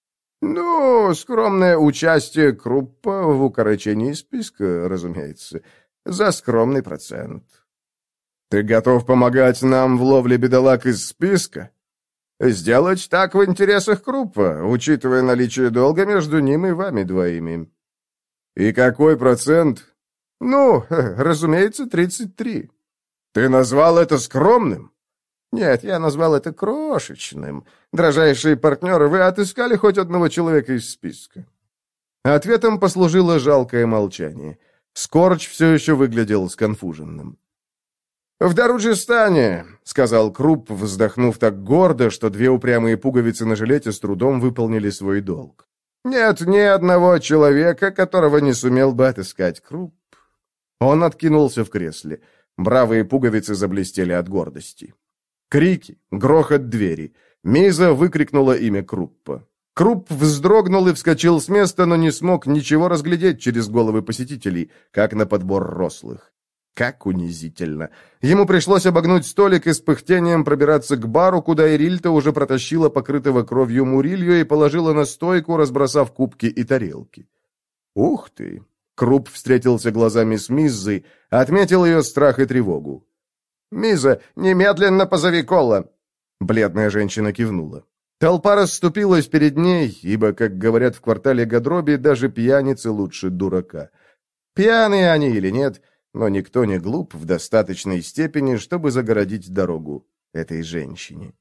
«Ну, скромное участие Круппа в укорочении списка, разумеется, за скромный процент». «Ты готов помогать нам в ловле бедолаг из списка?» «Сделать так в интересах Круппа, учитывая наличие долга между ним и вами двоими». «И какой процент?» «Ну, разумеется, тридцать три». «Ты назвал это скромным?» «Нет, я назвал это крошечным. Дрожайшие партнеры, вы отыскали хоть одного человека из списка?» Ответом послужило жалкое молчание. Скорч все еще выглядел сконфуженным. «В Даруджистане», — сказал Круп, вздохнув так гордо, что две упрямые пуговицы на жилете с трудом выполнили свой долг. «Нет ни одного человека, которого не сумел бы отыскать Круп». Он откинулся в кресле. Бравые пуговицы заблестели от гордости. Крики, грохот двери. Миза выкрикнула имя Круппа. Круп вздрогнул и вскочил с места, но не смог ничего разглядеть через головы посетителей, как на подбор рослых. Как унизительно. Ему пришлось обогнуть столик и с пыхтением пробираться к бару, куда Ирильта уже протащила покрытого кровью Мурилью и положила на стойку, разбросав кубки и тарелки. «Ух ты!» Круп встретился глазами с Миззой, отметил ее страх и тревогу. «Миза, немедленно позови Колла!» Бледная женщина кивнула. Толпа расступилась перед ней, ибо, как говорят в квартале Гадроби, даже пьяницы лучше дурака. Пьяные они или нет, но никто не глуп в достаточной степени, чтобы загородить дорогу этой женщине.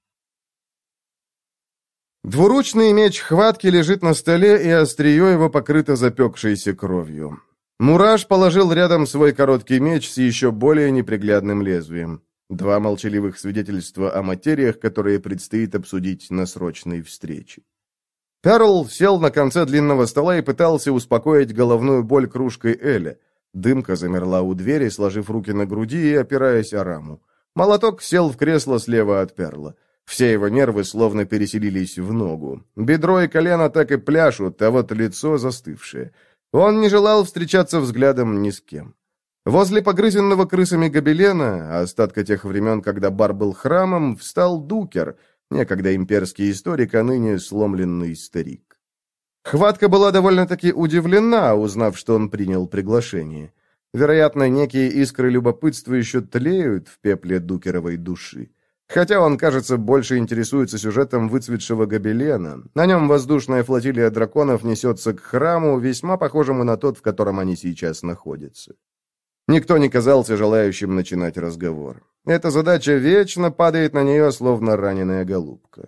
Двуручный меч хватки лежит на столе, и острие его покрыто запекшейся кровью. Мураш положил рядом свой короткий меч с еще более неприглядным лезвием. Два молчаливых свидетельства о материях, которые предстоит обсудить на срочной встрече. Перл сел на конце длинного стола и пытался успокоить головную боль кружкой эля. Дымка замерла у двери, сложив руки на груди и опираясь о раму. Молоток сел в кресло слева от Перла. Все его нервы словно переселились в ногу. Бедро и колено так и пляшут, а вот лицо застывшее. Он не желал встречаться взглядом ни с кем. Возле погрызенного крысами гобелена, остатка тех времен, когда бар был храмом, встал Дукер, некогда имперский историк, а ныне сломленный старик. Хватка была довольно-таки удивлена, узнав, что он принял приглашение. Вероятно, некие искры любопытства еще тлеют в пепле Дукеровой души. Хотя он, кажется, больше интересуется сюжетом выцветшего гобелена. На нем воздушная флотилия драконов несется к храму, весьма похожему на тот, в котором они сейчас находятся. Никто не казался желающим начинать разговор. Эта задача вечно падает на нее, словно раненая голубка.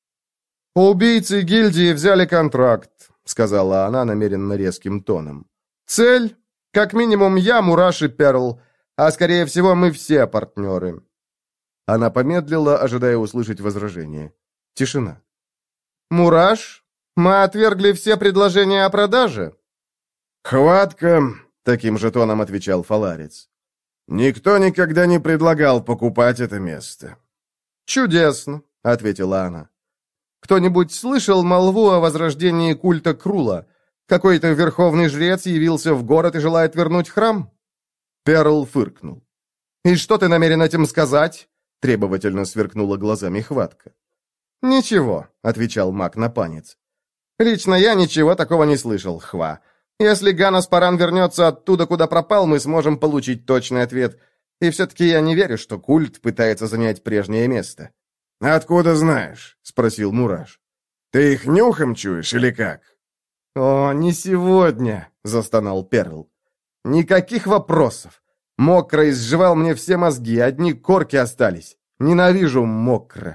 «Убийцы гильдии взяли контракт», — сказала она намеренно резким тоном. «Цель? Как минимум я, Мураш и Перл, а скорее всего мы все партнеры». Она помедлила, ожидая услышать возражение. Тишина. «Мураш, мы отвергли все предложения о продаже?» «Хватка», — таким же тоном отвечал Фаларец. «Никто никогда не предлагал покупать это место». «Чудесно», — ответила она. «Кто-нибудь слышал молву о возрождении культа Крула? Какой-то верховный жрец явился в город и желает вернуть храм?» Перл фыркнул. «И что ты намерен этим сказать?» Требовательно сверкнула глазами Хватка. «Ничего», — отвечал маг-напанец. «Лично я ничего такого не слышал, Хва. Если Ганас Паран вернется оттуда, куда пропал, мы сможем получить точный ответ. И все-таки я не верю, что культ пытается занять прежнее место». «Откуда знаешь?» — спросил Мураш. «Ты их нюхом чуешь или как?» «О, не сегодня», — застонал Перл. «Никаких вопросов. Мокро изживал мне все мозги, одни корки остались. Ненавижу мокро».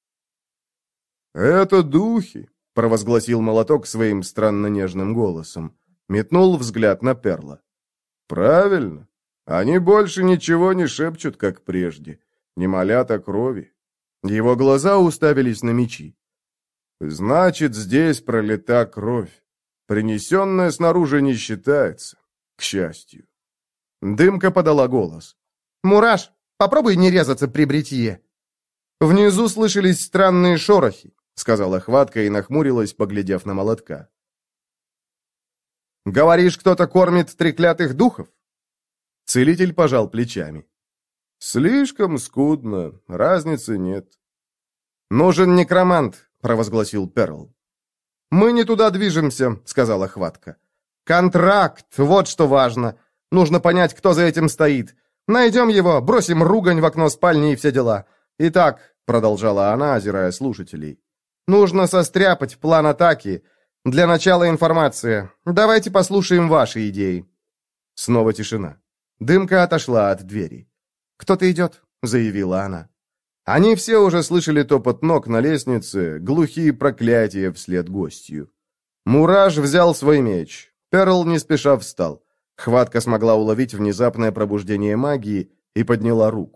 «Это духи», — провозгласил молоток своим странно нежным голосом. Метнул взгляд на Перла. «Правильно. Они больше ничего не шепчут, как прежде. Не молят о крови». Его глаза уставились на мечи. «Значит, здесь пролита кровь. Принесенная снаружи не считается, к счастью». Дымка подала голос. «Мураш, попробуй не резаться при бритье». «Внизу слышались странные шорохи», — сказала Хватка и нахмурилась, поглядев на молотка. «Говоришь, кто-то кормит треклятых духов?» Целитель пожал плечами. «Слишком скудно, разницы нет». «Нужен некромант», — провозгласил Перл. «Мы не туда движемся», — сказала Хватка. «Контракт, вот что важно. Нужно понять, кто за этим стоит. Найдем его, бросим ругань в окно спальни и все дела. Итак», — продолжала она, озирая слушателей, «нужно состряпать план атаки. Для начала информация. Давайте послушаем ваши идеи». Снова тишина. Дымка отошла от двери. «Кто-то идет», — заявила она. Они все уже слышали топот ног на лестнице, глухие проклятия вслед гостью. Мураш взял свой меч. Перл не спеша встал. Хватка смогла уловить внезапное пробуждение магии и подняла руку.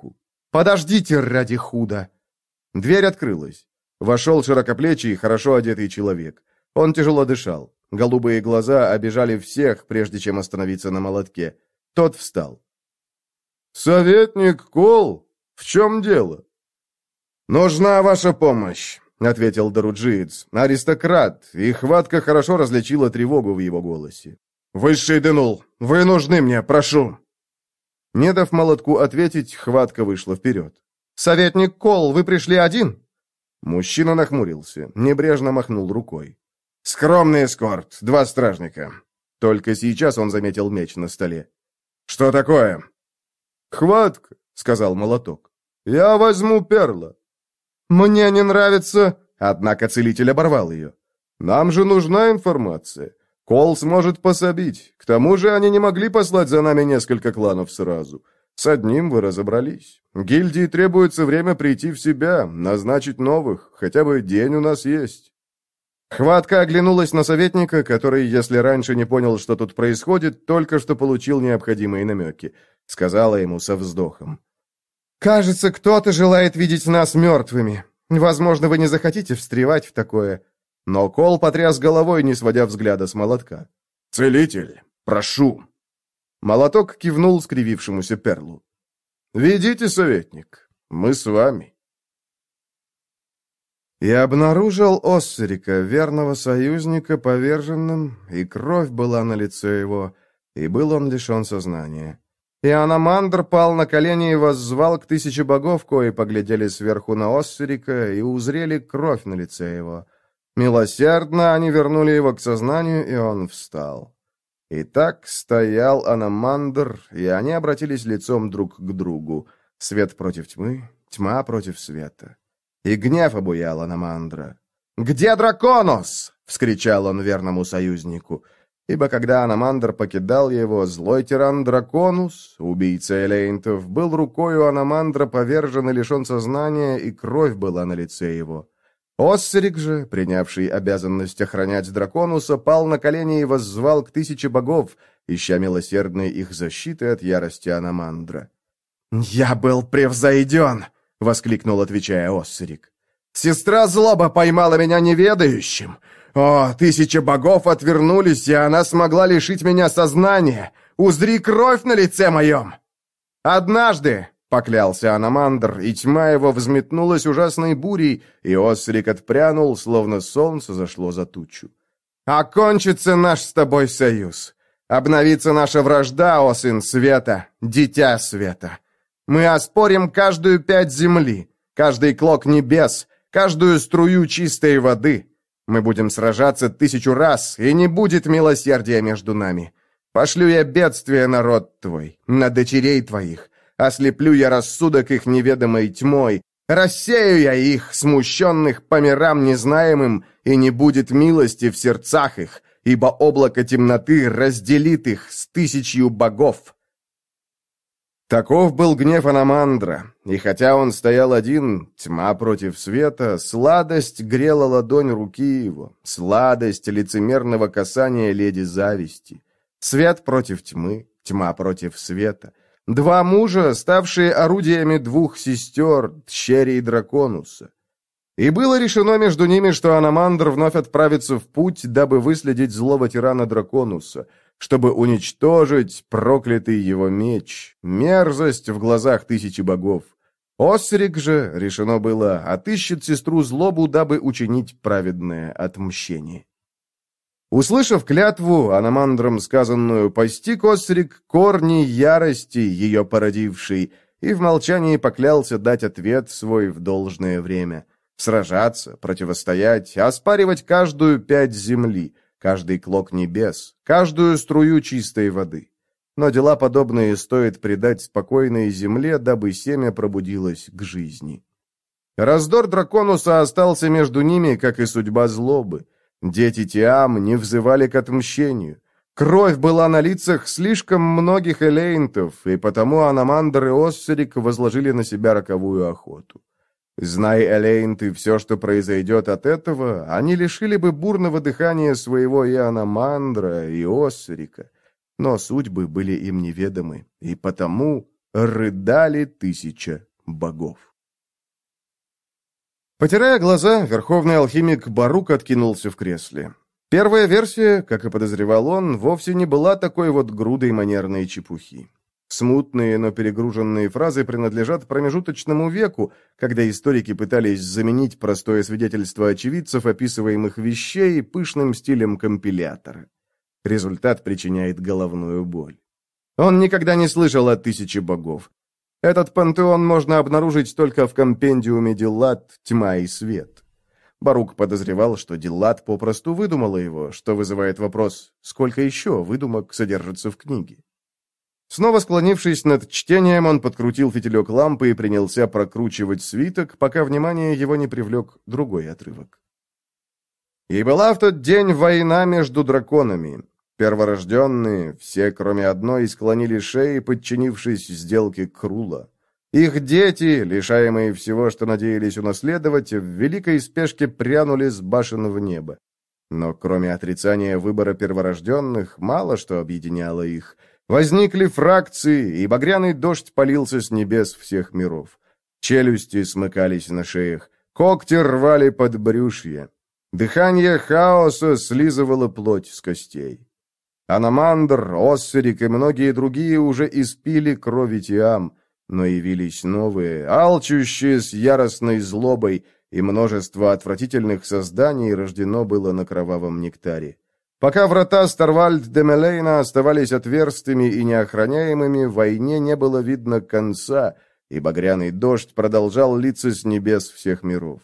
Подождите ради худа!» Дверь открылась. Вошел широкоплечий, хорошо одетый человек. Он тяжело дышал. Голубые глаза обижали всех, прежде чем остановиться на молотке. Тот встал. «Советник Кол, в чем дело?» «Нужна ваша помощь», — ответил Даруджиец, аристократ, и хватка хорошо различила тревогу в его голосе. «Высший Денул, вы нужны мне, прошу!» Не дав молотку ответить, хватка вышла вперед. «Советник Кол, вы пришли один?» Мужчина нахмурился, небрежно махнул рукой. «Скромный эскорт, два стражника». Только сейчас он заметил меч на столе. «Что такое?» «Хватка», — сказал молоток. «Я возьму перла». «Мне не нравится...» Однако целитель оборвал ее. «Нам же нужна информация. Кол сможет пособить. К тому же они не могли послать за нами несколько кланов сразу. С одним вы разобрались. Гильдии требуется время прийти в себя, назначить новых. Хотя бы день у нас есть». Хватка оглянулась на советника, который, если раньше не понял, что тут происходит, только что получил необходимые намеки. Сказала ему со вздохом. «Кажется, кто-то желает видеть нас мертвыми. Возможно, вы не захотите встревать в такое». Но Кол потряс головой, не сводя взгляда с молотка. «Целитель, прошу». Молоток кивнул скривившемуся перлу. «Ведите, советник, мы с вами». И обнаружил Оссерика, верного союзника, поверженным, и кровь была на лице его, и был он лишен сознания. И Аномандр пал на колени и воззвал к тысяче богов, кои поглядели сверху на Оссерика и узрели кровь на лице его. Милосердно они вернули его к сознанию, и он встал. И так стоял Аномандр, и они обратились лицом друг к другу. Свет против тьмы, тьма против света. И гнев обуял Аномандра. «Где Драконос?» — вскричал он верному союзнику. Ибо когда Аномандр покидал его, злой тиран Драконус, убийца элейнтов, был рукою Аномандра повержен и лишен сознания, и кровь была на лице его. Оссерик же, принявший обязанность охранять Драконуса, пал на колени и воззвал к тысяче богов, ища милосердной их защиты от ярости Аномандра. «Я был превзойден!» — воскликнул, отвечая Оссерик. «Сестра злоба поймала меня неведающим! О, тысяча богов отвернулись, и она смогла лишить меня сознания! Узри кровь на лице моем!» «Однажды!» — поклялся Аномандр, и тьма его взметнулась ужасной бурей, и Оссерик отпрянул, словно солнце зашло за тучу. «Окончится наш с тобой союз! Обновится наша вражда, о сын света, дитя света! Мы оспорим каждую пять земли, каждый клок небес, каждую струю чистой воды. Мы будем сражаться тысячу раз, и не будет милосердия между нами. Пошлю я бедствие, народ твой, на дочерей твоих. Ослеплю я рассудок их неведомой тьмой. Рассею я их, смущенных по мирам незнаемым, и не будет милости в сердцах их, ибо облако темноты разделит их с тысячью богов». Таков был гнев Аномандра, и хотя он стоял один, тьма против света, сладость грела ладонь руки его, сладость лицемерного касания леди зависти. Свет против тьмы, тьма против света. Два мужа, ставшие орудиями двух сестер, Тщери и Драконуса. И было решено между ними, что Аномандр вновь отправится в путь, дабы выследить злого тирана Драконуса, чтобы уничтожить проклятый его меч, мерзость в глазах тысячи богов. Оссерик же, решено было, отыщет сестру злобу, дабы учинить праведное отмщение. Услышав клятву, Аномандром сказанную, постиг Оссерик корни ярости, ее породившей, и в молчании поклялся дать ответ свой в должное время, сражаться, противостоять, оспаривать каждую пять земли, каждый клок небес, каждую струю чистой воды. Но дела подобные стоит предать спокойной земле, дабы семя пробудилось к жизни. Раздор Драконуса остался между ними, как и судьба злобы. Дети Тиам не взывали к отмщению. Кровь была на лицах слишком многих элейнтов, и потому Аномандр и Оссерик возложили на себя роковую охоту. Знай элейнты все, что произойдет от этого, они лишили бы бурного дыхания своего и Аномандра, и Оссерика. Но судьбы были им неведомы, и потому рыдали тысяча богов. Потирая глаза, верховный алхимик Барук откинулся в кресле. Первая версия, как и подозревал он, вовсе не была такой вот грудой манерной чепухи. Смутные, но перегруженные фразы принадлежат промежуточному веку, когда историки пытались заменить простое свидетельство очевидцев описываемых вещей пышным стилем компилятора. Результат причиняет головную боль. Он никогда не слышал о тысяче богов. Этот пантеон можно обнаружить только в компендиуме Диллат «Тьма и свет». Барук подозревал, что Диллат попросту выдумала его, что вызывает вопрос, сколько еще выдумок содержится в книге. Снова склонившись над чтением, он подкрутил фитилек лампы и принялся прокручивать свиток, пока внимание его не привлек другой отрывок. «И была в тот день война между драконами. Перворожденные, все кроме одной, склонили шеи, подчинившись сделке Крула. Их дети, лишаемые всего, что надеялись унаследовать, в великой спешке прянули с башен в небо. Но кроме отрицания выбора перворожденных, мало что объединяло их. Возникли фракции, и багряный дождь полился с небес всех миров. Челюсти смыкались на шеях, когти рвали подбрюшье. Дыхание хаоса слизывало плоть с костей. Аномандр, Оссерик и многие другие уже испили крови Тиам, но явились новые, алчущие с яростной злобой, и множество отвратительных созданий рождено было на кровавом нектаре. Пока врата Старвальд-де-Мелейна оставались отверстыми и неохраняемыми, войне не было видно конца, и багряный дождь продолжал литься с небес всех миров.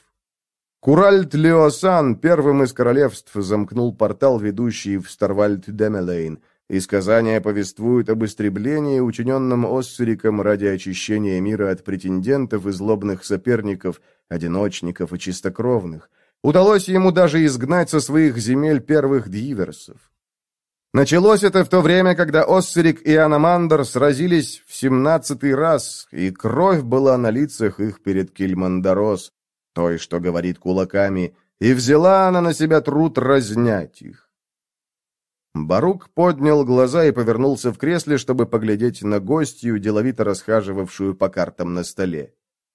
Куральт-Леосан первым из королевств замкнул портал, ведущий в Старвальд-де-Мелейн, и сказания повествуют об истреблении, учиненном Оссериком ради очищения мира от претендентов и злобных соперников, одиночников и чистокровных. Удалось ему даже изгнать со своих земель первых дьиверсов. Началось это в то время, когда Оссерик и Аномандр сразились в семнадцатый раз, и кровь была на лицах их перед Кильмандарос, той, что говорит кулаками, и взяла она на себя труд разнять их. Барук поднял глаза и повернулся в кресле, чтобы поглядеть на гостью, деловито расхаживавшую по картам на столе.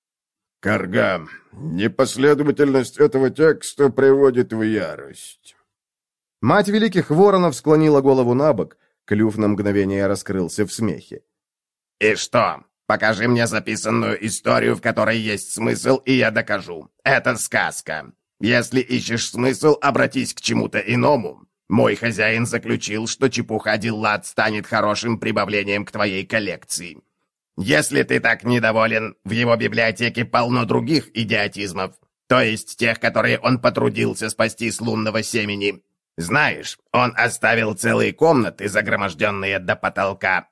«Карга, непоследовательность этого текста приводит в ярость». Мать великих воронов склонила голову на бок, клюв на мгновение раскрылся в смехе. «И что? Покажи мне записанную историю, в которой есть смысл, и я докажу. Это сказка. Если ищешь смысл, обратись к чему-то иному. Мой хозяин заключил, что чепуха Диллат станет хорошим прибавлением к твоей коллекции. Если ты так недоволен, в его библиотеке полно других идиотизмов, то есть тех, которые он потрудился спасти с лунного семени. Знаешь, он оставил целые комнаты, загроможденные до потолка».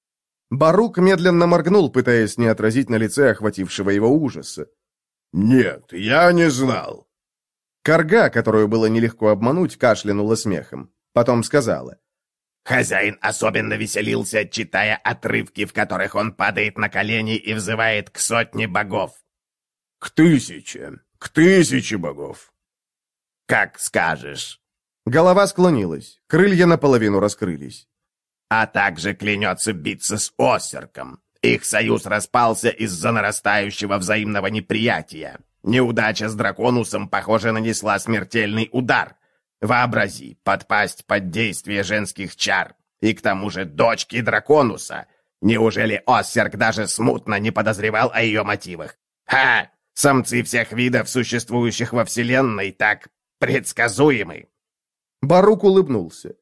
Барук медленно моргнул, пытаясь не отразить на лице охватившего его ужаса. «Нет, я не знал». Карга, которую было нелегко обмануть, кашлянула смехом. Потом сказала. «Хозяин особенно веселился, читая отрывки, в которых он падает на колени и взывает к сотне богов». «К тысяче, к тысяче богов». «Как скажешь». Голова склонилась, крылья наполовину раскрылись. «А также клянется биться с Оссерком. Их союз распался из-за нарастающего взаимного неприятия. Неудача с Драконусом, похоже, нанесла смертельный удар. Вообрази, подпасть под действие женских чар. И к тому же дочки Драконуса. Неужели Оссерк даже смутно не подозревал о ее мотивах? Ха! Самцы всех видов, существующих во Вселенной, так предсказуемы». Барук улыбнулся.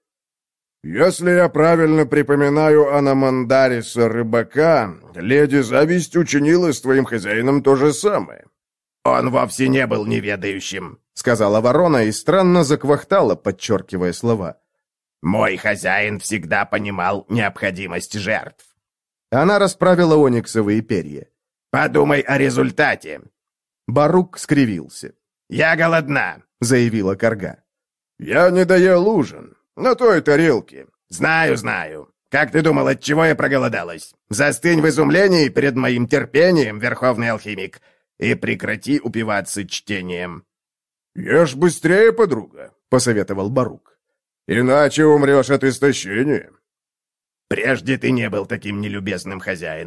«Если я правильно припоминаю Аномандариса Рыбака, леди Зависть учинила с твоим хозяином то же самое». «Он вовсе не был неведающим», — сказала ворона и странно заквахтала, подчеркивая слова. «Мой хозяин всегда понимал необходимость жертв». Она расправила ониксовые перья. «Подумай о результате». Барук скривился. «Я голодна», — заявила Карга. «Я не доел ужин. На той тарелке». «Знаю, знаю. Как ты думал, от чего я проголодалась? Застынь в изумлении перед моим терпением, верховный алхимик, и прекрати упиваться чтением». «Ешь быстрее, подруга», — посоветовал Барук. «Иначе умрешь от истощения». «Прежде ты не был таким нелюбезным хозяином», —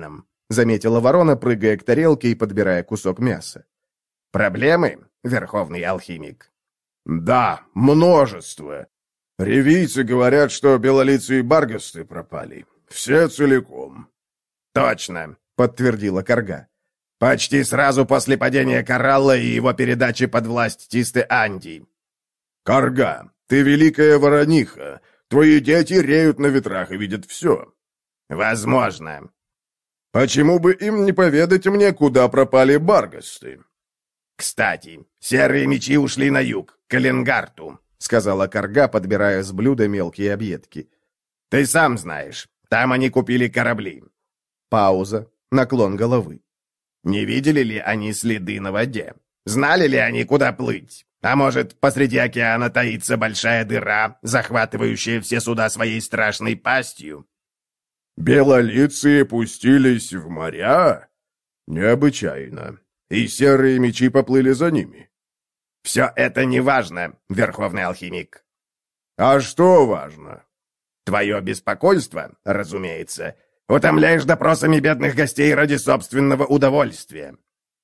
заметила ворона, прыгая к тарелке и подбирая кусок мяса. «Проблемы, верховный алхимик?» «Да, множество. Ревийцы говорят, что белолицые баргасты пропали. Все целиком». «Точно», — подтвердила Карга. «Почти сразу после падения Коралла и его передачи под власть Тисты Анди». «Карга, ты великая ворониха. Твои дети реют на ветрах и видят все». «Возможно». «Почему бы им не поведать мне, куда пропали баргасты?» «Кстати, серые мечи ушли на юг, к Эленгарту», — сказала Карга, подбирая с блюда мелкие объедки. «Ты сам знаешь, там они купили корабли». Пауза, наклон головы. «Не видели ли они следы на воде? Знали ли они, куда плыть? А может, посреди океана таится большая дыра, захватывающая все суда своей страшной пастью?» «Белолицые пустились в моря? Необычайно. И серые мечи поплыли за ними». «Все это не важно, верховный алхимик». «А что важно?» «Твое беспокойство, разумеется. Утомляешь допросами бедных гостей ради собственного удовольствия».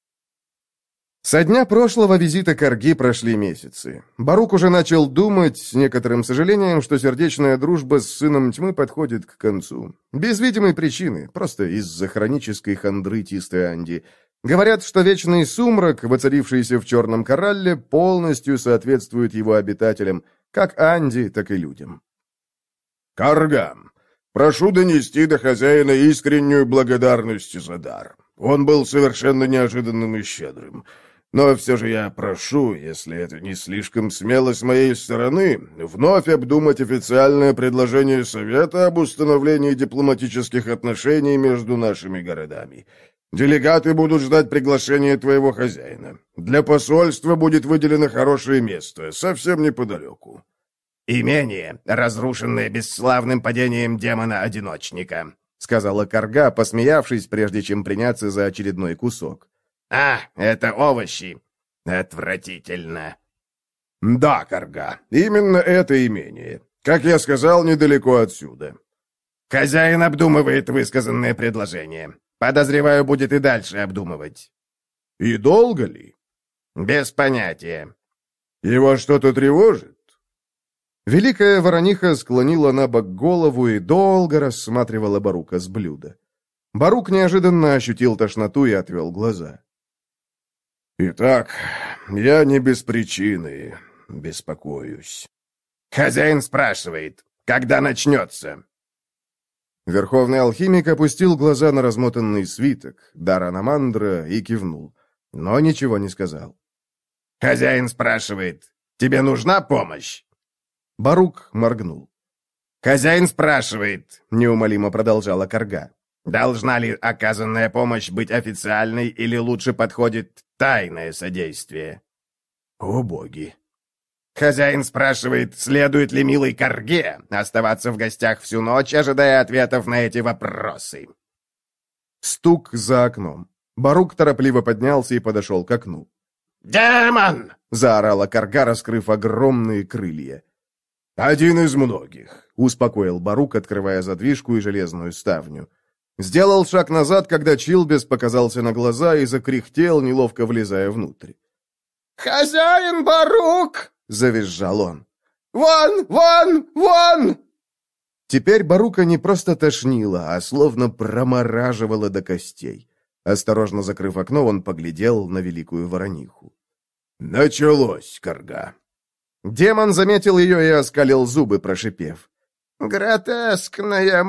Со дня прошлого визита Карги прошли месяцы. Барук уже начал думать, с некоторым сожалением, что сердечная дружба с сыном тьмы подходит к концу. Без видимой причины, просто из-за хронической хандры Тисты Анди. Говорят, что вечный сумрак, воцарившийся в Черном Коралле, полностью соответствует его обитателям, как Анди, так и людям. «Карга, прошу донести до хозяина искреннюю благодарность за дар. Он был совершенно неожиданным и щедрым. Но все же я прошу, если это не слишком смело с моей стороны, вновь обдумать официальное предложение Совета об установлении дипломатических отношений между нашими городами. Делегаты будут ждать приглашения твоего хозяина. Для посольства будет выделено хорошее место, совсем неподалеку». «Имение, разрушенное бесславным падением демона-одиночника», — сказала Карга, посмеявшись, прежде чем приняться за очередной кусок. «А, это овощи. Отвратительно». «Да, Карга, именно это имение. Как я сказал, недалеко отсюда». «Хозяин обдумывает высказанное предложение. Подозреваю, будет и дальше обдумывать». «И долго ли?» «Без понятия». «Его что-то тревожит?» Великая ворониха склонила на бок голову и долго рассматривала Барука с блюда. Барук неожиданно ощутил тошноту и отвел глаза. «Итак, я не без причины беспокоюсь». «Хозяин спрашивает, когда начнется?» Верховный алхимик опустил глаза на размотанный свиток, дар Аномандра, и кивнул, но ничего не сказал. «Хозяин спрашивает, тебе нужна помощь?» Барук моргнул. «Хозяин спрашивает», — неумолимо продолжала Карга, «должна ли оказанная помощь быть официальной или лучше подходит тайное содействие?» «О боги!» «Хозяин спрашивает, следует ли милой Карге оставаться в гостях всю ночь, ожидая ответов на эти вопросы?» Стук за окном. Барук торопливо поднялся и подошел к окну. «Демон!» — заорала Карга, раскрыв огромные крылья. «Один из многих», — успокоил Барук, открывая задвижку и железную ставню. Сделал шаг назад, когда Чилбес показался на глаза и закряхтел, неловко влезая внутрь. «Хозяин Барук!» — завизжал он. «Вон! Вон! Вон!» Теперь Барука не просто тошнило, а словно промораживало до костей. Осторожно закрыв окно, он поглядел на великую ворониху. «Началось, Карга!» Демон заметил ее и оскалил зубы, прошипев. «Гротескная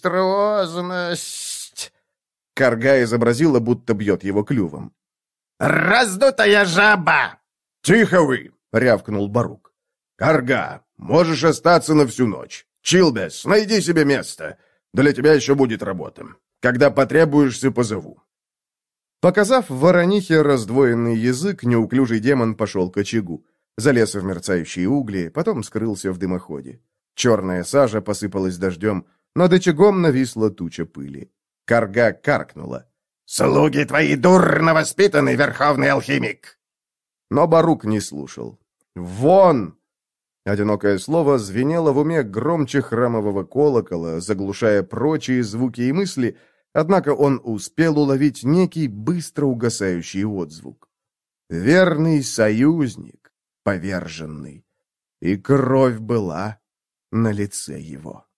монструозность!» Карга изобразила, будто бьет его клювом. «Раздутая жаба!» «Тихо вы!» — рявкнул Барук. «Карга, можешь остаться на всю ночь. Чилбес, найди себе место. Для тебя еще будет работа. Когда потребуешься, позову». Показав воронихе раздвоенный язык, неуклюжий демон пошел к очагу. Залез в мерцающие угли, потом скрылся в дымоходе. Черная сажа посыпалась дождем, над очагом нависла туча пыли. Карга каркнула. «Слуги твои дурно воспитаны, верховный алхимик!» Но Барук не слушал. «Вон!» Одинокое слово звенело в уме громче храмового колокола, заглушая прочие звуки и мысли, Однако он успел уловить некий быстро угасающий отзвук. Верный союзник, поверженный. И кровь была на лице его.